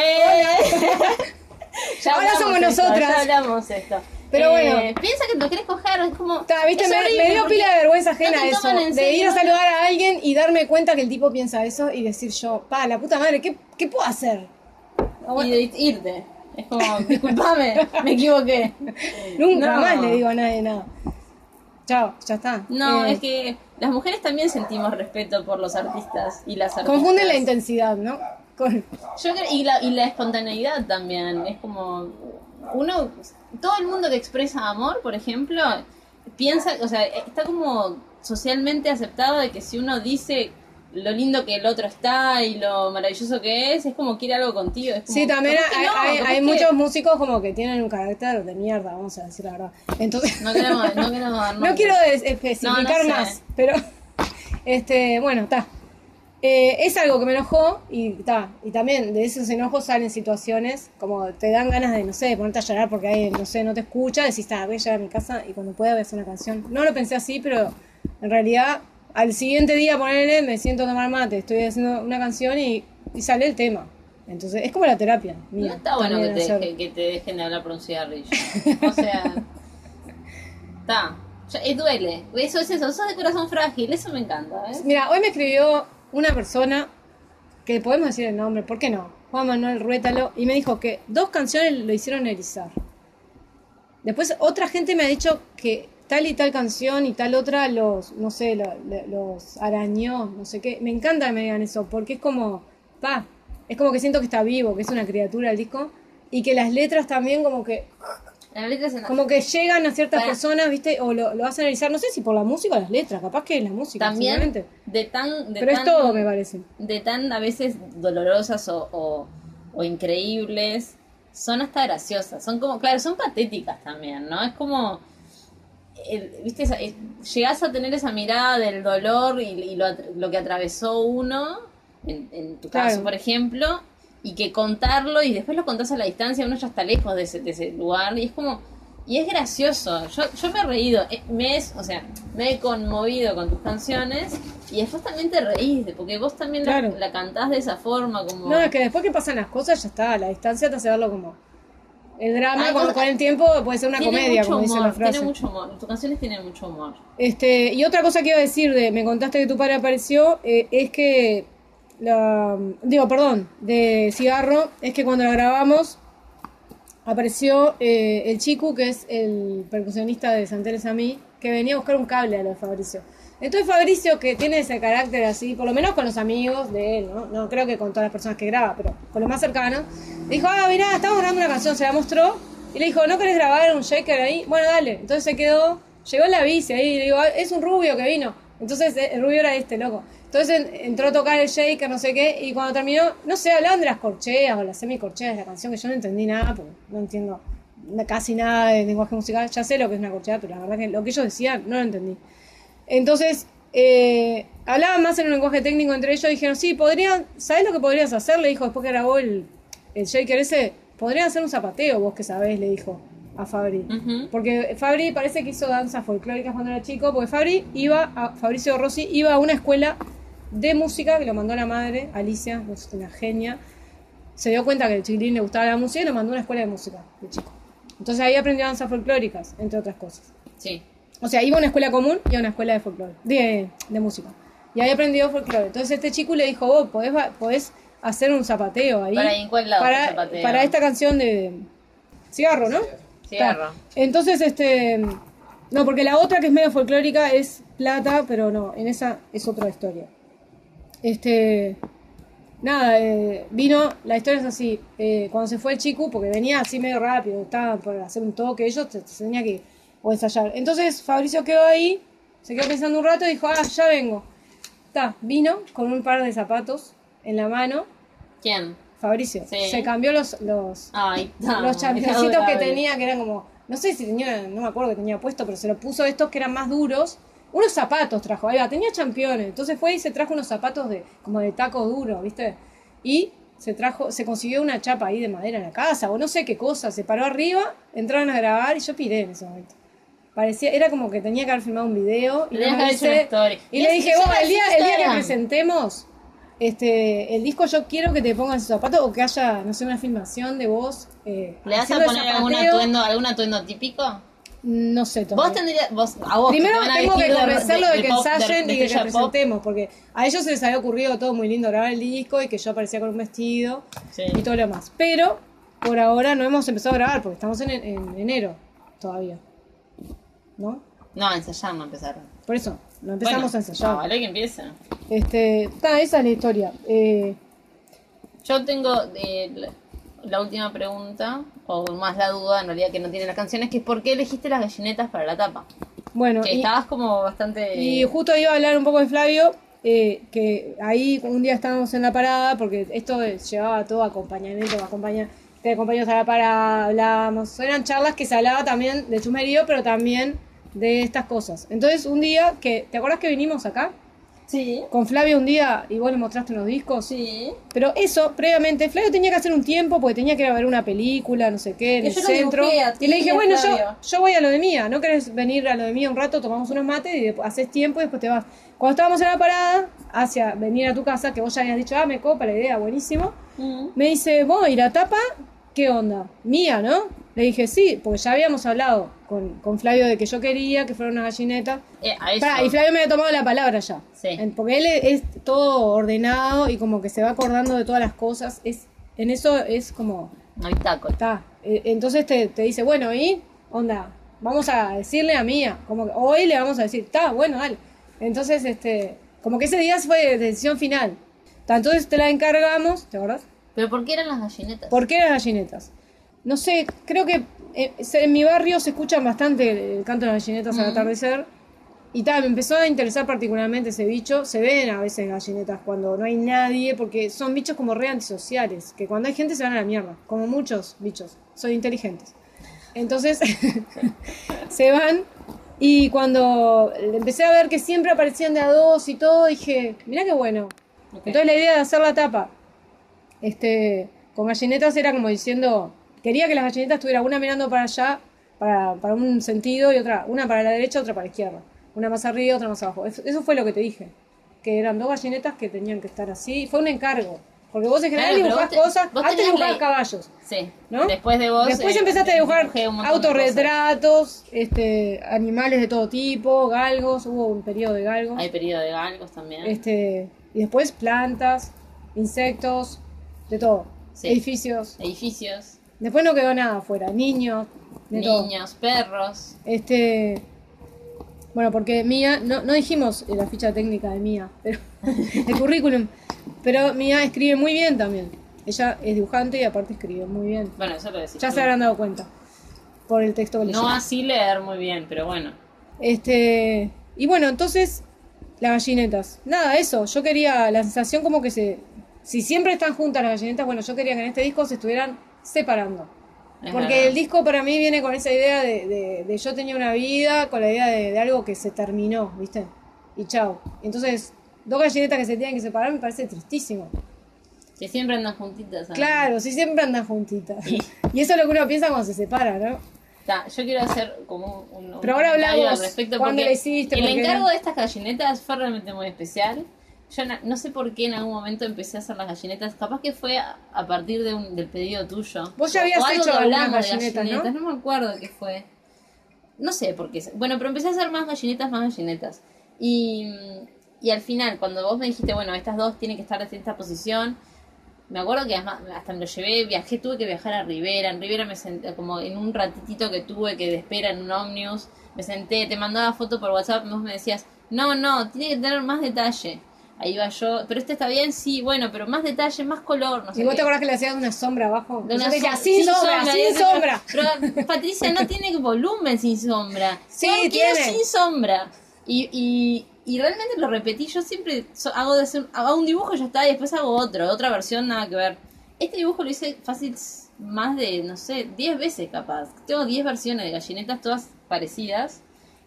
Ya Ahora hablamos somos esto, nosotras. Ya hablamos esto. Pero bueno. Piensa que lo querés coger, es como... Viste, es horrible me dio porque pila de vergüenza no ajena te eso, toman en de ir a serio. saludar a alguien y darme cuenta que el tipo piensa eso y decir yo, la puta madre, ¿qué puedo hacer? Y de irte. Es como, disculpame, me equivoqué. Nunca No. más le digo a nadie nada. Chao, ya está. No, es que las mujeres también sentimos respeto por los artistas y las artistas. Confunden la intensidad, ¿no? Yo creo, y la espontaneidad también. Es como, todo el mundo que expresa amor, por ejemplo, piensa, o sea, está como socialmente aceptado de que si uno dice lo lindo que el otro está y lo maravilloso que es como quiere algo contigo. Es como, Sí, también capaz que no, hay capaz que muchos músicos como que tienen un carácter de mierda, vamos a decir la verdad. Entonces, No queremos dar no quiero especificar No sé. más, pero bueno, está. Es algo que me enojó y también de esos enojos salen situaciones como te dan ganas de, no sé, de ponerte a llorar porque hay, no sé, no te escucha, decís, voy a llegar a mi casa y cuando pueda voy a hacer una canción. No lo pensé así, pero en realidad al siguiente día ponerle, me siento a tomar mate, estoy haciendo una canción y sale el tema. Entonces es como la terapia mía. No está bueno también hacer. que te dejen de hablar por un cigarrillo. O sea, duele. Eso es eso, sos de corazón frágil, eso me encanta. Mira, hoy me escribió una persona, que podemos decir el nombre, ¿por qué no? Juan Manuel Ruétalo, y me dijo que 2 canciones lo hicieron erizar. Después otra gente me ha dicho que tal y tal canción y tal otra los arañó, no sé qué. Me encanta que me digan eso, porque es como, es como que siento que está vivo, que es una criatura el disco, y que las letras también como que llegan a ciertas personas, ¿viste? O lo hacen analizar, no sé si por la música o las letras, capaz que es la música, también simplemente. Pero es todo, me parece. De tan a veces dolorosas o increíbles, son hasta graciosas. Son como, claro, son patéticas también, ¿no? Es como, ¿viste? Llegás a tener esa mirada del dolor y lo que atravesó uno, en tu caso, Claro. por ejemplo, y que contarlo y después lo contás a la distancia, uno ya está lejos de ese lugar y es como, y es gracioso. Yo me he reído, me he conmovido con tus canciones y después también te reís, porque vos también Claro. la cantás de esa forma, como... No, es que después que pasan las cosas ya está, la distancia te hace verlo como el drama, Ay, con el tiempo puede ser una tiene comedia, mucho como dice humor, la frase. tiene mucho humor, tus canciones tienen mucho humor. Y otra cosa que iba a decir me contaste que tu padre apareció, es que de Cigarro, es que cuando la grabamos apareció el Chicu, que es el percusionista de San Teresa a mí, que venía a buscar un cable a lo de Fabricio. Entonces Fabricio, que tiene ese carácter así, por lo menos con los amigos de él, ¿no? No creo que con todas las personas que graba, pero con los más cercanos, le dijo, mirá, estamos grabando una canción, se la mostró, y le dijo, ¿no querés grabar un shaker ahí? Bueno, dale. Entonces se quedó, llegó en la bici ahí, y le digo, es un rubio que vino. Entonces el rubio era loco. Entonces entró a tocar el shaker, no sé qué, y cuando terminó, no sé, hablaban de las corcheas o las semicorcheas de la canción, que yo no entendí nada, porque no entiendo casi nada de lenguaje musical. Ya sé lo que es una corchea, pero la verdad que lo que ellos decían no lo entendí. Entonces, hablaban más en un lenguaje técnico entre ellos y dijeron, sí, ¿sabés lo que podrías hacer? Le dijo, después que grabó el shaker ese, podrían hacer un zapateo, vos que sabés, le dijo a Fabri. Porque Fabri parece que hizo danzas folclóricas cuando era chico, porque Fabricio Rossi iba a una escuela de música que lo mandó la madre, Alicia, es una genia. Se dio cuenta que al chiquilín le gustaba la música y lo mandó a una escuela de música de chico. Entonces ahí aprendió danzas folclóricas, entre otras cosas. Sí. O sea, iba a una escuela común y a una escuela de folclore, de música. Y ahí aprendió folclore. Entonces este chico le dijo, vos podés hacer un zapateo ahí. ¿Para en cuál lado zapateo? Para esta canción de Cigarro, ¿no? Cigarro. Entonces, no, porque la otra que es medio folclórica es Plata, pero no, en esa es otra historia. Nada, vino, la historia es así, cuando se fue el chico, porque venía así medio rápido, estaba por hacer un toque, ellos se tenía que o ensayar. Entonces Fabricio quedó ahí, se quedó pensando un rato y dijo, ya vengo. Vino con un par de zapatos en la mano. ¿Quién? Fabricio. Sí. Se cambió los championcitos que tenía, que eran como, no sé si tenía, no me acuerdo que tenía puesto, pero se lo puso estos que eran más duros. Unos zapatos trajo, ahí va, tenía championes. Entonces fue y se trajo unos zapatos como de taco duro, ¿viste? Y se consiguió una chapa ahí de madera en la casa, o no sé qué cosa, se paró arriba, entraron a grabar y yo piré en ese momento. Era como que tenía que haber filmado un video y, y le dije, el día que presentemos el disco, yo quiero que te pongas esos zapatos o que haya, no sé, una filmación de vos. ¿Le vas a poner algún atuendo típico? No sé todavía. A vos primero tengo que convencerlo convencerlo de que ensayen y que presentemos, porque a ellos se les había ocurrido todo muy lindo grabar el disco y que yo aparecía con un vestido y todo lo demás. Pero por ahora no hemos empezado a grabar porque estamos en enero todavía. ¿No? No, ensayar no empezaron. Por eso, no empezamos a ensayar. Vale que empiece. Esa es la historia. Yo tengo la última pregunta, o más la duda, en realidad, que no tiene las canciones, que es ¿por qué elegiste las gallinetas para la tapa? Bueno, que estabas como bastante... Y justo iba a hablar un poco de Flavio, que ahí un día estábamos en la parada, porque esto llevaba todo acompañamiento, te acompañamos a la parada, hablábamos, eran charlas que se hablaba también de chusmerío, pero también de estas cosas. Entonces un día, ¿te acordás que vinimos acá? Sí. Con Flavio un día y vos le mostraste unos discos. Sí. Pero eso, previamente, Flavio tenía que hacer un tiempo porque tenía que ir a ver una película, no sé qué, en el centro. Y le dije, bueno, yo voy a lo de Mía, ¿no querés venir a lo de Mía un rato? Tomamos unos mates y haces tiempo y después te vas. Cuando estábamos en la parada, hacia venir a tu casa, que vos ya habías dicho, me copa la idea, buenísimo. Me dice, ¿vos ir a tapa? ¿Qué onda? Mía, ¿no? Le dije, sí, porque ya habíamos hablado con Flavio de que yo quería que fuera una gallineta. Y Flavio me había tomado la palabra ya. Sí. Porque él es todo ordenado y como que se va acordando de todas las cosas. En eso es como... No hay taco. Está. Entonces te dice, bueno, ¿y? Onda, vamos a decirle a Mía. Como que hoy le vamos a decir, está, bueno, dale. Entonces, como que ese día fue decisión final. Entonces te la encargamos, ¿te acordás? ¿Pero por qué eran las gallinetas? ¿Por qué eran gallinetas? No sé, creo que en mi barrio se escuchan bastante el canto de las gallinetas al atardecer. Y me empezó a interesar particularmente ese bicho. Se ven a veces gallinetas cuando no hay nadie, porque son bichos como re antisociales, que cuando hay gente se van a la mierda, como muchos bichos, son inteligentes. Entonces, se van, y cuando empecé a ver que siempre aparecían de a dos y todo, dije, mirá qué bueno. Okay. Entonces la idea de hacer la tapa con gallinetas era como diciendo, quería que las gallinetas estuvieran una mirando para allá, para un sentido, y otra, una para la derecha, otra para la izquierda. Una más arriba, otra más abajo. Eso fue lo que te dije. Que eran dos gallinetas que tenían que estar así. Fue un encargo. Porque vos en general dibujás cosas. Antes dibujabas caballos. Sí. ¿No? Después de vos. Después empezaste a dibujar autorretratos, animales de todo tipo, galgos. Hubo un periodo de galgos. Hay periodo de galgos también. Y después plantas, insectos, de todo. Sí. Edificios. Después no quedó nada afuera. Niños, perros. Bueno, porque Mía, no dijimos la ficha técnica de Mía, pero el currículum, pero Mía escribe muy bien también. Ella es dibujante y aparte escribe muy bien. Bueno, eso lo decís. Ya tú. se habrán dado cuenta por el texto que leyó. No así leer muy bien, pero bueno. Y bueno, entonces, las gallinetas. Nada, eso, yo quería la sensación como que si siempre están juntas las gallinetas, bueno, yo quería que en este disco se estuvieran separando. Es Porque verdad. el disco para mí viene con esa idea de yo tenía una vida, con la idea de algo que se terminó, ¿viste? Y chao. Entonces, dos gallinetas que se tienen que separar me parece tristísimo. Que siempre andan juntitas. ¿sabes? Claro, sí, siempre andan juntitas. Sí. Y eso es lo que uno piensa cuando se separa, ¿no? Yo quiero hacer como un Pero ahora comentario hablamos al respecto cuándo porque la hiciste, el por qué encargo no. de estas gallinetas fue realmente muy especial. Yo no sé por qué en algún momento empecé a hacer las gallinetas. Capaz que fue a partir del pedido tuyo. Vos ya habías O algo hecho que algunas hablamos de gallinetas, ¿no? me acuerdo qué fue. No sé por qué. Bueno, pero empecé a hacer más gallinetas. Y al final, cuando vos me dijiste, bueno, estas dos tienen que estar en esta posición, me acuerdo que hasta me lo llevé, tuve que viajar a Rivera. En Rivera me senté, como en un ratitito que tuve que de espera en un ómnibus, me senté, te mandaba foto por WhatsApp, vos me decías, no, tiene que tener más detalle. Ahí iba yo, pero este está bien, sí, bueno, pero más detalle, más color, no sé ¿Y vos qué. te acordás que le hacías una sombra abajo? De una Yo te decía, som- sin sombra, sin sombra. Pero Patricia no tiene volumen sin sombra. Sí, No, quiero tiene. sin sombra. Y realmente lo repetí. Yo siempre hago un dibujo y ya está, y después hago otra versión, nada que ver. Este dibujo lo hice fácil más de, no sé, 10 veces capaz. Tengo 10 versiones de gallinetas, todas parecidas.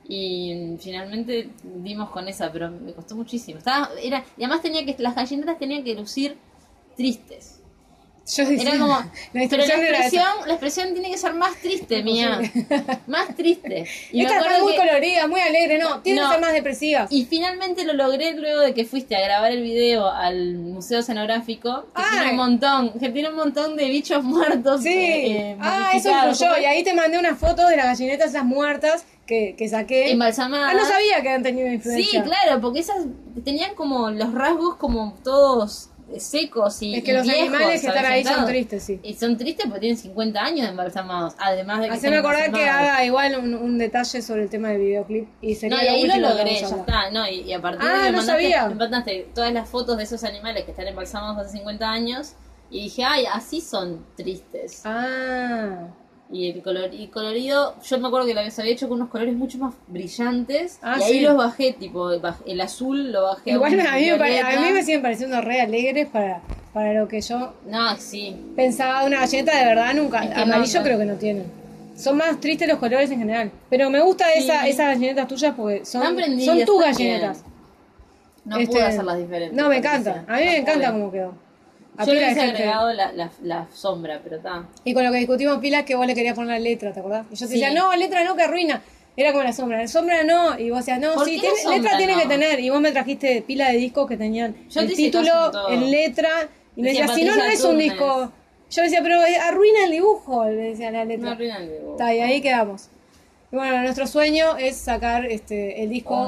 Y finalmente dimos con esa, pero me costó muchísimo. Y además las gallinetas tenían que lucir tristes. Yo decía, Era como, la pero instrucción era esa. la expresión tiene que ser más triste, mía. Más triste. Y me Esta está acuerdo muy que- colorida, muy alegre, no, tiene No. que ser más depresiva. Y finalmente lo logré luego de que fuiste a grabar el video al Museo Escenográfico, que tiene un montón de bichos muertos. Sí, eso momificados, influyó. como Y ahí te mandé una foto de las gallinetas esas muertas que saqué. embalsamadas. No sabía que habían tenido Sí, influencia. claro, porque esas tenían como los rasgos como todos secos y Es que los viejos, animales que están ahí son avejentados. tristes, sí. Y son tristes porque tienen 50 años de embalsamados, además de que Haceme estén acordar que embalsamados. haga igual un detalle sobre el tema del videoclip. Y sería No, y ahí lo último que logré, vamos a ya hablar. está. No, y a partir Ah, de no sabía. me mandaste todas las fotos de esos animales que están embalsamados hace 50 años. Y dije, ay, así son tristes. Ah, Y el colorido, yo me acuerdo que lo había hecho con unos colores mucho más brillantes. Ah, y ahí sí. los bajé, tipo, el azul lo bajé. igual un a mí violeta. me siguen pareciendo re alegres para lo que yo No, sí. pensaba de una galleta de verdad. Nunca, Es que amarillo no. creo que no tienen. Son más tristes los colores en general. Pero me gusta Sí. esas gallinetas tuyas porque Están son prendidas, tus están bien. gallinetas. No pude hacerlas diferentes. No, me Patricia. encanta. A mí No me encanta pude. cómo quedó. A Yo le pila de hubiese gente. agregado la sombra, pero está. Y con lo que discutimos pila es que vos le querías poner la letra, ¿te acordás? Y yo te Sí. decía, no, letra no, que arruina. Era como la sombra no. Y vos decías, no, ¿Por sí, qué la sombra letra tiene no? que tener. Y vos me trajiste pila de discos que tenían Yo el te hice caso título en todo. en letra. Y me Decía decía, si no, no Patricia es un Turner. disco. Yo decía, pero arruina el dibujo, le decía la letra. No arruinan el dibujo. Está, y ahí quedamos. Y bueno, nuestro sueño es sacar el disco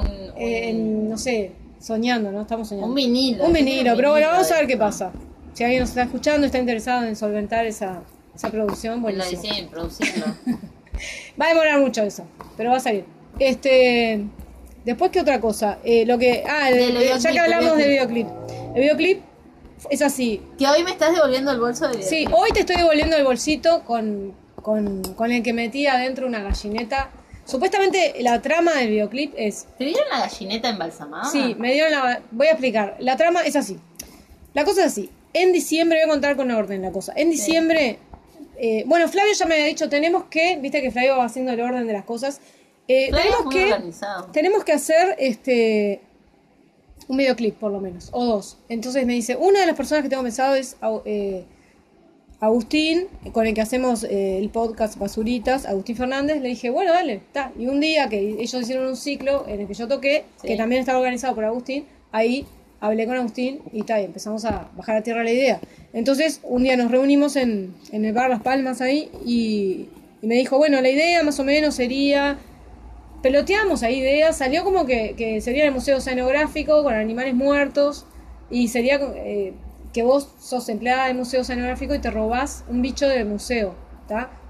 no sé, soñando, ¿no? Estamos soñando. Un vinilo. Un vinilo, pero bueno, vamos a ver qué de pasa. Si alguien nos está escuchando, está interesado en solventar esa producción, En la buenísimo. diseño, producirlo. Va a demorar mucho eso, pero va a salir. Después, ¿qué otra cosa? Del Ya videoclip, que hablamos el del videoclip. El videoclip es así. Que hoy me estás devolviendo el bolso de Sí, hoy te estoy devolviendo el bolsito con el que metí adentro una gallineta. Supuestamente la trama del videoclip es... ¿Te dieron la gallineta embalsamada? Sí, me dieron Voy a explicar. La trama es así. La cosa es así. En diciembre, voy a contar con orden la cosa. En diciembre... bueno, Flavio ya me había dicho, viste que Flavio va haciendo el orden de las cosas. Flavio es muy organizado. Tenemos que hacer un videoclip, por lo menos, o dos. Entonces me dice, una de las personas que tengo pensado es Agustín, con el que hacemos el podcast Basuritas, Agustín Fernández. Le dije, bueno, dale, está. Y un día que ellos hicieron un ciclo en el que yo toqué, Sí. que también estaba organizado por Agustín, ahí hablé con Agustín y empezamos a bajar a tierra la idea. Entonces, un día nos reunimos en el bar Las Palmas ahí y me dijo, bueno, la idea más o menos sería... Peloteamos ahí ideas, salió como que sería el museo oceanográfico con animales muertos y sería que vos sos empleada del museo oceanográfico y te robás un bicho del museo, ¿está?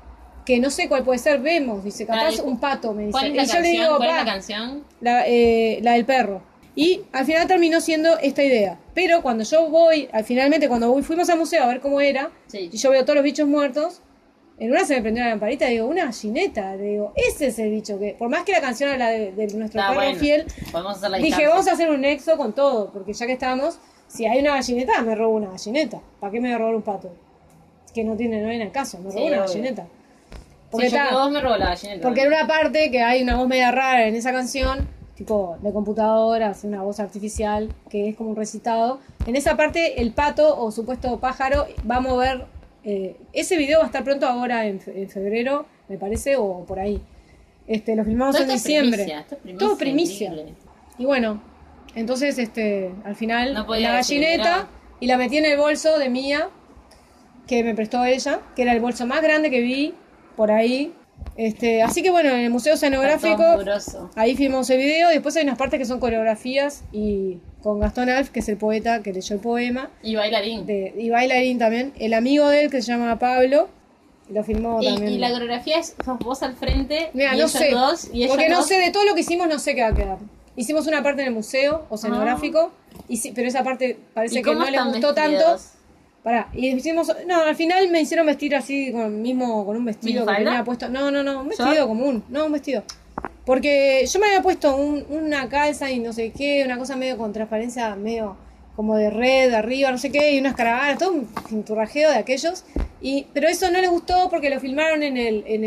que no sé cuál puede ser, vemos, dice, capaz un pato, me dice. ¿Cuál es la y yo le digo, canción? ¿Cuál es la "Pa, canción? la del perro". Y al final terminó siendo esta idea. Pero cuando yo voy, fuimos al museo a ver cómo era, Sí. y yo veo todos los bichos muertos, en una se me prendió la lamparita, digo, una gallineta, le digo, ese es el bicho que, por más que la canción era de nuestro Está perro bueno. fiel, Podemos hacer la dije, distancia. vamos a hacer un nexo con todo, porque ya que estamos, si hay una gallineta, me robo una gallineta. ¿Para qué me voy a robar un pato? Que no viene al caso, me Sí, robo una obvio. gallineta. Porque Porque, yo vos me robó la gallineta. porque en una parte que hay una voz media rara en esa canción, tipo de computadora, hace una voz artificial, que es como un recitado. En esa parte, el pato o supuesto pájaro va a mover. Ese video va a estar pronto ahora en febrero, me parece, o por ahí. Lo filmamos Todo en esto es diciembre. primicia, esto es primicia, Todo primicia. increíble. Y bueno, entonces al final No podía la decir, gallineta mirá. y la metí en el bolso de Mía, que me prestó ella, que era el bolso más grande que vi por ahí. Así que bueno, en el Museo Oceanográfico, Está todo mugroso. ahí filmamos el video, y después hay unas partes que son coreografías, y con Gastón Alf, que es el poeta que leyó el poema, Y bailarín. y bailarín también, el amigo de él que se llama Pablo, lo filmó también. Y la coreografía es sos vos al frente Mira, y no ellos sé, dos y ellos porque no dos. sé, de todo lo que hicimos no sé qué va a quedar. Hicimos una parte en el Museo Oceanográfico, pero esa parte parece ¿Y que cómo no les están gustó tanto. vestidos? Pará, y hicimos, no, al final me hicieron vestir así con un vestido que ¿Minifalda? tenía puesto, no, un vestido ¿Short? común, no, un vestido. Porque yo me había puesto una calza y no sé qué, una cosa medio con transparencia, medio como de red arriba, no sé qué, y unas caravanas, todo un pinturrajeo de aquellos. Pero eso no les gustó porque lo filmaron en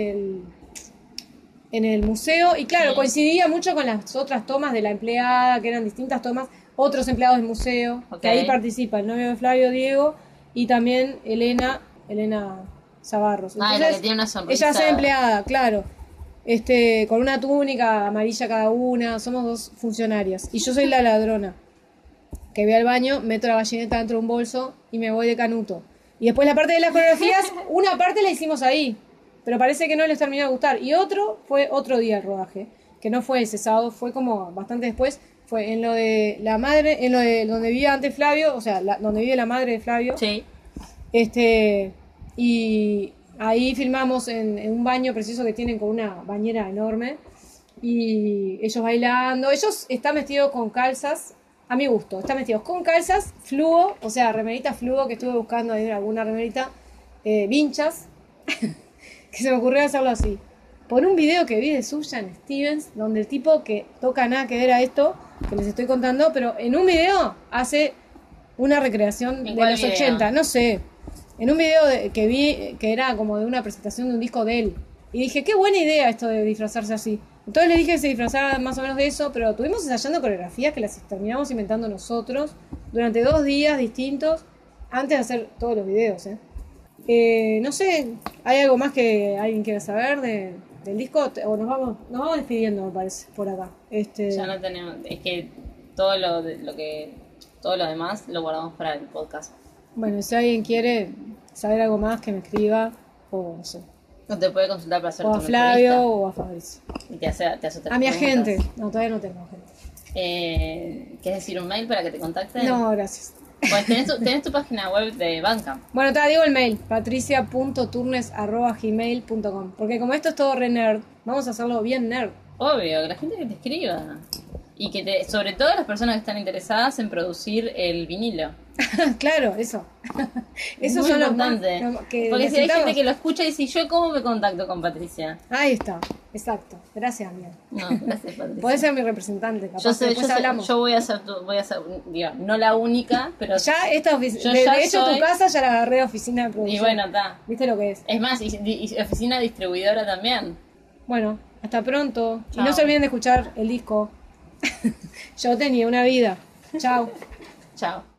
el museo, y claro, Sí. coincidía mucho con las otras tomas de la empleada, que eran distintas tomas, otros empleados del museo, Ok. que ahí participa el novio de Flavio, Diego, y también Elena Zabarros. Ah, la que tiene una sonrisa. ella es empleada, claro. Con una túnica amarilla cada una, somos dos funcionarias. Y yo soy la ladrona, que voy al baño, meto la gallineta dentro de un bolso y me voy de canuto. Y después la parte de las coreografías, una parte la hicimos ahí, pero parece que no les terminó de gustar. Y fue otro día el rodaje, que no fue ese sábado, fue como bastante después. Fue en lo de la madre, en lo de donde vivía antes Flavio, o sea, donde vive la madre de Flavio. Sí. Y ahí filmamos en un baño preciso que tienen con una bañera enorme. Y ellos bailando. Ellos están vestidos con calzas, a mi gusto. Están vestidos con calzas, fluo, o sea, remerita fluo, que estuve buscando ahí alguna remerita, vinchas, que se me ocurrió hacerlo así. Por un video que vi de Sufjan Stevens, donde el tipo que toca nada que ver a esto, que les estoy contando, pero en un video hace una recreación de cuál los video? 80, no sé. En un video que vi que era como de una presentación de un disco de él. Y dije, qué buena idea esto de disfrazarse así. Entonces le dije que se disfrazara más o menos de eso, pero estuvimos ensayando coreografías que las terminamos inventando nosotros durante 2 días distintos antes de hacer todos los videos. No sé, ¿hay algo más que alguien quiera saber del disco? O nos vamos despidiendo, me parece, por acá. Ya no tenemos, es que todo lo demás lo guardamos para el podcast. Bueno, si alguien quiere saber algo más, que me escriba, o no sé. No te puede consultar para hacer O tu a Flavio entrevista. o a Fabricio. Y te hace otras A mi preguntas. agente. No, todavía no tengo agente. ¿Quieres decir un mail para que te contacten? No, gracias. Pues tenés tu página web de Bandcamp. Bueno, te digo el mail, patricia.turnes@gmail.com. Porque como esto es todo re nerd, vamos a hacerlo bien nerd. Obvio, que la gente que te escriba. Y sobre todo las personas que están interesadas en producir el vinilo. Claro, eso. Es Eso muy son los importante. más que Porque si hay necesitamos. gente que lo escucha y dice, ¿yo cómo me contacto con Patricia? Ahí está, exacto. Gracias, amiga. No, gracias, Patricia. Podés ser mi representante, capaz. Yo sé, después hablamos. yo voy a ser digo, no la única, pero Ya esta oficina, Yo ya de hecho soy- tu casa ya la agarré de oficina de y producción. bueno, está. ¿Viste lo que es? Es más, y oficina distribuidora también. Bueno, hasta pronto. Chao. Y no se olviden de escuchar el disco. Yo tenía una vida. Chao. Chao.